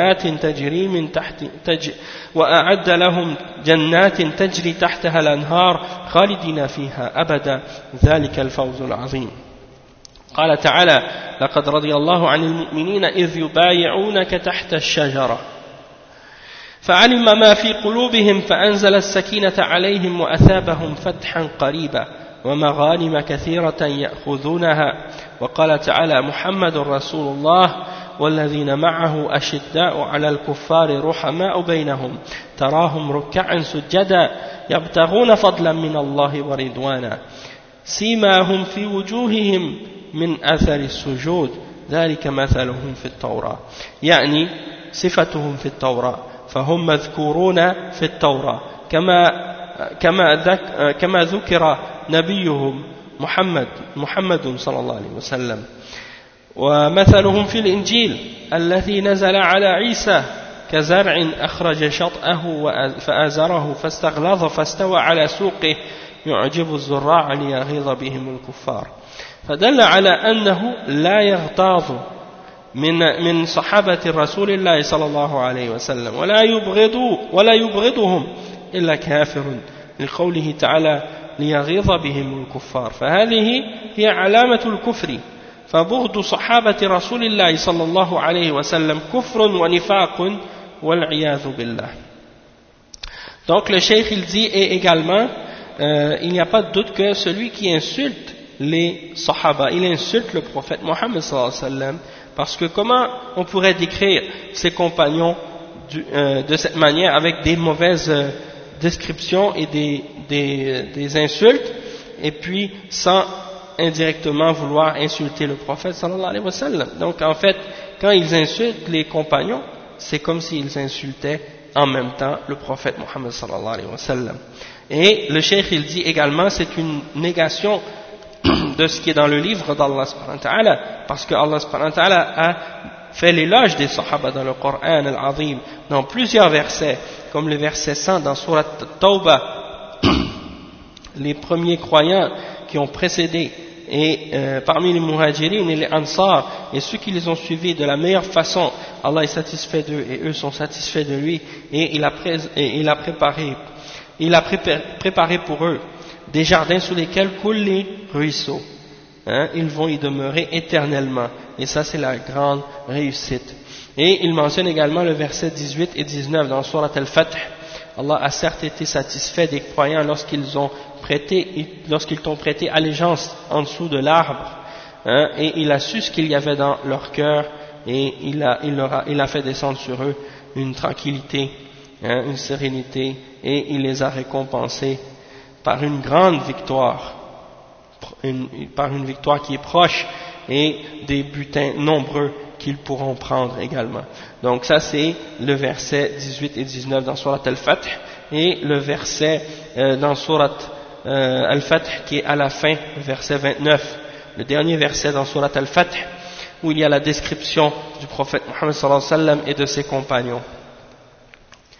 جنات تجري تحتها الأنهار خالدين فيها أبدا ذلك الفوز العظيم. قال تعالى لقد رضي الله عن المؤمنين إذ يبايعونك تحت الشجرة فعلم ما في قلوبهم فأنزل السكينة عليهم وأثابهم فتحا قريبا ومغانم كثيرة يأخذونها. وقال تعالى محمد رسول الله والذين معه أشداء على الكفار رحماء بينهم تراهم ركعا سجدا يبتغون فضلا من الله ورضوانا سيماهم في وجوههم من أثر السجود ذلك مثلهم في التوراة، يعني صفتهم في التوراة، فهم مذكورون في التوراة كما ذكر نبيهم محمد صلى الله عليه وسلم. ومثلهم في الإنجيل الذي نزل على عيسى كزرع أخرج شطأه فآزره فاستغلظ فاستوى على سوقه يعجب الزراع ليغيظ بهم الكفار. فدل على أنه لا يغتاظ من صحابة رسول الله صلى الله عليه وسلم ولا يبغضهم إلا كافر لقوله تعالى ليغيظ بهم الكفار، فهذه هي علامة الكفر، فبغض صحابة رسول الله صلى الله عليه وسلم كفر ونفاق والعياذ بالله. Donc le cheikh il dit, et également il n'y a pas de doute que celui qui insulte les sahaba, il insulte le prophète Mohammed sallallahu alayhi wa sallam, parce que comment on pourrait décrire ses compagnons de cette manière avec des mauvaises descriptions et des insultes, et puis sans indirectement vouloir insulter le prophète sallallahu alayhi wa sallam. Donc en fait, quand ils insultent les compagnons, c'est comme s'ils insultaient en même temps le prophète Mohammed sallallahu alayhi wa sallam. Et le cheikh il dit également, c'est une négation de ce qui est dans le livre d'Allah subhanahu wa ta'ala, parce que Allah subhanahu wa ta'ala a fait l'éloge des sahaba dans le Coran al-Azim, dans plusieurs versets, comme le verset 100 dans Surat Tawbah, les premiers croyants qui ont précédé, et parmi les muhajirin et les ansar, et ceux qui les ont suivis de la meilleure façon, Allah est satisfait d'eux et eux sont satisfaits de lui, et il a préparé pour eux des jardins sous lesquels coulent les ruisseaux, hein, ils vont y demeurer éternellement, et ça c'est la grande réussite. Et il mentionne également le verset 18 et 19 dans Surat Al-Fath. Allah a certes été satisfait des croyants lorsqu'ils t'ont prêté allégeance en dessous de l'arbre, hein, et il a su ce qu'il y avait dans leur cœur, et il a fait descendre sur eux une tranquillité, hein, une sérénité, et il les a récompensés par une grande victoire, par une victoire qui est proche, et des butins nombreux qu'ils pourront prendre également. Donc ça c'est le verset 18 et 19 dans Surat Al-Fath, et le verset dans Surat Al-Fath qui est à la fin, le verset 29, le dernier verset dans Surat Al-Fath, où il y a la description du prophète Mohammed sallallahu alayhi wa sallam et de ses compagnons.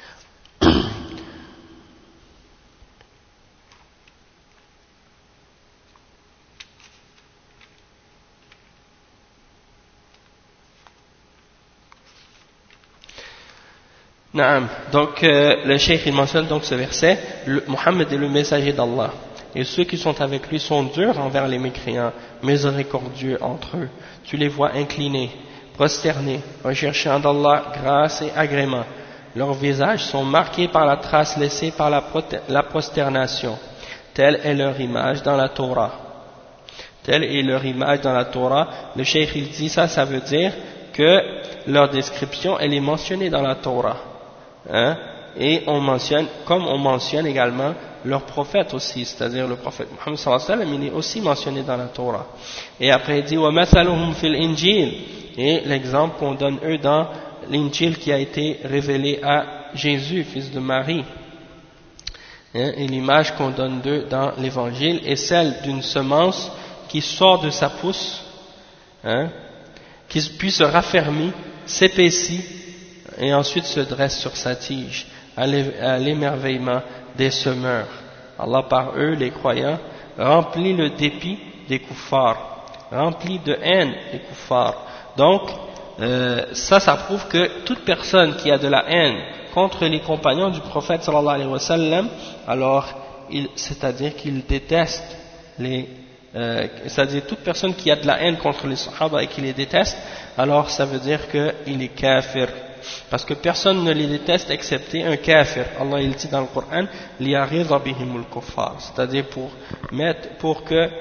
Naam. Donc le cheikh il mentionne donc ce verset, Mohammed est le messager d'Allah et ceux qui sont avec lui sont durs envers les mécréants, miséricordieux entre eux. Tu les vois inclinés, prosternés, recherchant d'Allah grâce et agrément. Leurs visages sont marqués par la trace laissée par la prosternation. Telle est leur image dans la Torah. Telle est leur image dans la Torah. Le cheikh il dit ça veut dire que leur description elle est mentionnée dans la Torah. Hein? Et on mentionne, comme on mentionne également leur prophète aussi, c'est-à-dire le prophète Muhammad sallallahu alayhi wa sallam, il est aussi mentionné dans la Torah. Et après il dit wa mathaluhum fil injil, et l'exemple qu'on donne eux dans l'injil qui a été révélé à Jésus, fils de Marie. Hein? Et l'image qu'on donne d'eux dans l'évangile est celle d'une semence qui sort de sa pousse, hein? Qui puis se raffermit, s'épaissit et ensuite se dresse sur sa tige à l'émerveillement des semeurs. Allah par eux, les croyants, remplit le dépit des kuffars, remplit de haine des kuffars. Donc, ça prouve que toute personne qui a de la haine contre les compagnons du prophète sallallahu alayhi wa sallam, alors, c'est-à-dire qu'il déteste c'est-à-dire toute personne qui a de la haine contre les sahaba et qui les déteste, alors ça veut dire qu'il est kafir. Parce que personne ne les déteste excepté un kafir. Allah il dit dans le Coran, liyaghiza bihimul kuffar, c'est-à-dire pour que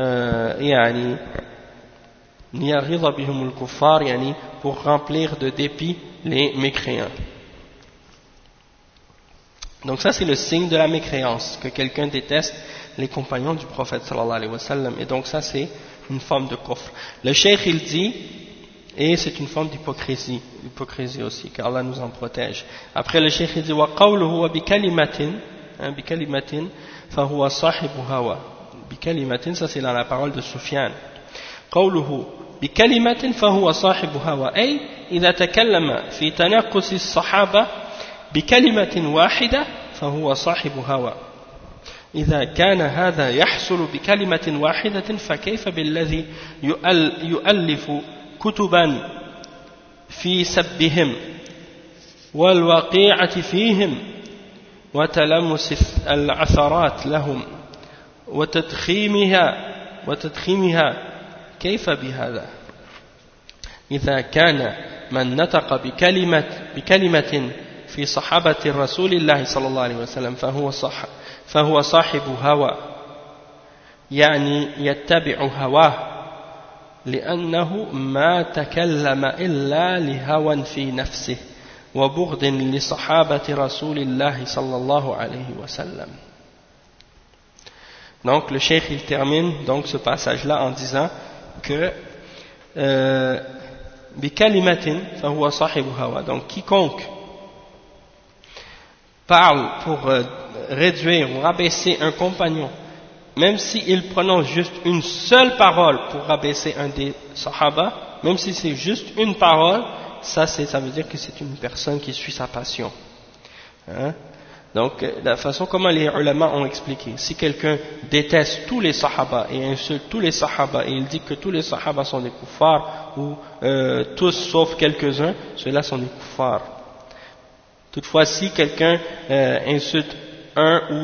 liyaghiza bihimul kuffar, pour remplir de dépit les mécréants. Donc ça c'est le signe de la mécréance, que quelqu'un déteste les compagnons du prophète sallallahu alayhi wa sallam, et donc ça c'est une forme de kufr. Le cheikh il dit, et c'est une forme d'hypocrisie aussi, qu'Allah nous en protège. Après le cheikh il dit wa qawluhu wa bi kalimatin fa huwa sahibu hawa. Bi kalimatin, ça c'est dans la parole de Sufyan. Qawluhu bi kalimatin fa huwa sahibu hawa, ay idha takallama fi tanaqqus as-sahaba bi kalimatin wahida fa huwa sahibu hawa. إذا كان هذا يحصل بكلمة واحدة فكيف بالذي يؤلف كتبا في سبهم والوقيعة فيهم وتلمس العثرات لهم وتدخيمها كيف بهذا؟ إذا كان من نطق بكلمة في صحابة رسول الله صلى الله عليه وسلم فهو صاحب هوى، يعني يتبع هواه، لأنه ما تكلم إلا لهوى في نفسه وبغض لصحابة رسول الله صلى الله عليه وسلم. Donc le cheikh il termine donc ce passage là en disant que بكلمة فهو صاحب هوى, donc quiconque parle pour réduire ou rabaisser un compagnon, même s'il prononce juste une seule parole pour rabaisser un des sahaba, même si c'est juste une parole, ça veut dire que c'est une personne qui suit sa passion. Hein? Donc, la façon comment les ulama ont expliqué, si quelqu'un déteste tous les sahaba et insulte tous les sahaba et il dit que tous les sahaba sont des kuffars ou tous sauf quelques-uns, ceux-là sont des kuffars. Toutefois, si quelqu'un insulte un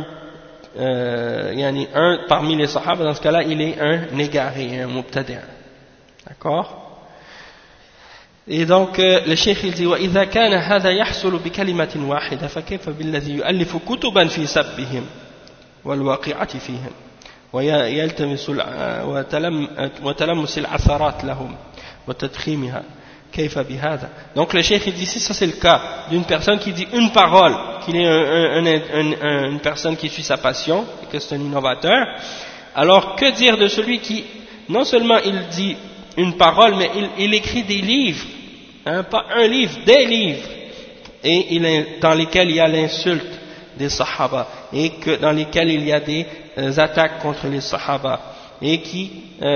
parmi les sahaba, dans ce cas-là, il est un égaré, un mubtadi'. D'accord? Et donc, le cheikh il dit وإذا كان هذا يحصل بكلمة واحدة فكيف بالذي يؤلف كتبا في سبهم والواقعة فيهم ويلتمس وتلمس العثرات لهم وتدخيمها. Donc le cheikh il dit si ça c'est le cas d'une personne qui dit une parole, qu'il est une personne qui suit sa passion et que c'est un innovateur, alors que dire de celui qui non seulement il dit une parole mais il écrit des livres, hein, pas un livre, des livres, et dans lesquels il y a l'insulte des sahaba et dans lesquels il y a des attaques contre les sahaba et qui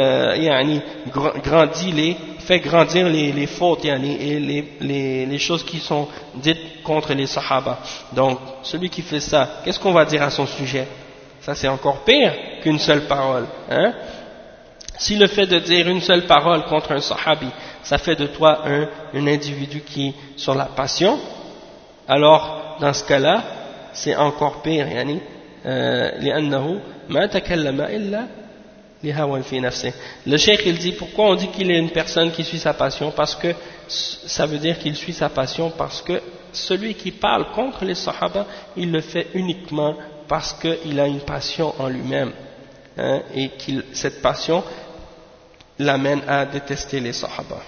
fait grandir les fautes et les choses qui sont dites contre les sahaba. Donc celui qui fait ça, qu'est-ce qu'on va dire à son sujet? Ça c'est encore pire qu'une seule parole, hein? Si le fait de dire une seule parole contre un sahabi, ça fait de toi un individu qui est sur la passion, alors dans ce cas-là c'est encore pire, يعني لأنه ما تكلم إلا لهوى في نفسه. Le cheikh il dit pourquoi on dit qu'il est une personne qui suit sa passion, parce que ça veut dire qu'il suit sa passion parce que celui qui parle contre les sahaba il le fait uniquement parce qu'il a une passion en lui-même, hein, et cette passion l'amène à détester les sahaba.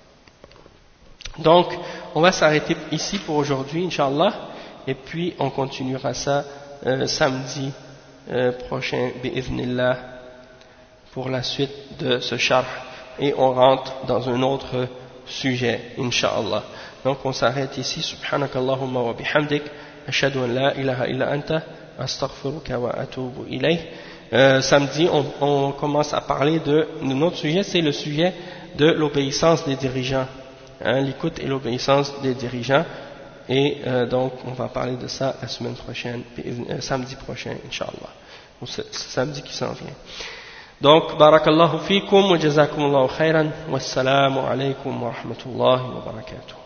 Donc on va s'arrêter ici pour aujourd'hui Inch'Allah, et puis on continuera ça samedi prochain bi'idhnillah pour la suite de ce sharh, et on rentre dans un autre sujet Inch'Allah. Donc on s'arrête ici. Subhanakallahumma wa bihamdik ashhadu an la ilaha illa anta astaghfiruka wa atubu ilayh. Samedi on commence à parler de notre sujet, c'est le sujet de l'obéissance des dirigeants, hein, l'écoute et l'obéissance des dirigeants, et donc on va parler de ça la semaine prochaine, samedi prochain Inch'Allah, ou samedi qui s'en vient. Donc barakallahu fikum wa jazakumullahu khairan, wassalamu alaykum wa rahmatullahi wa barakatuh.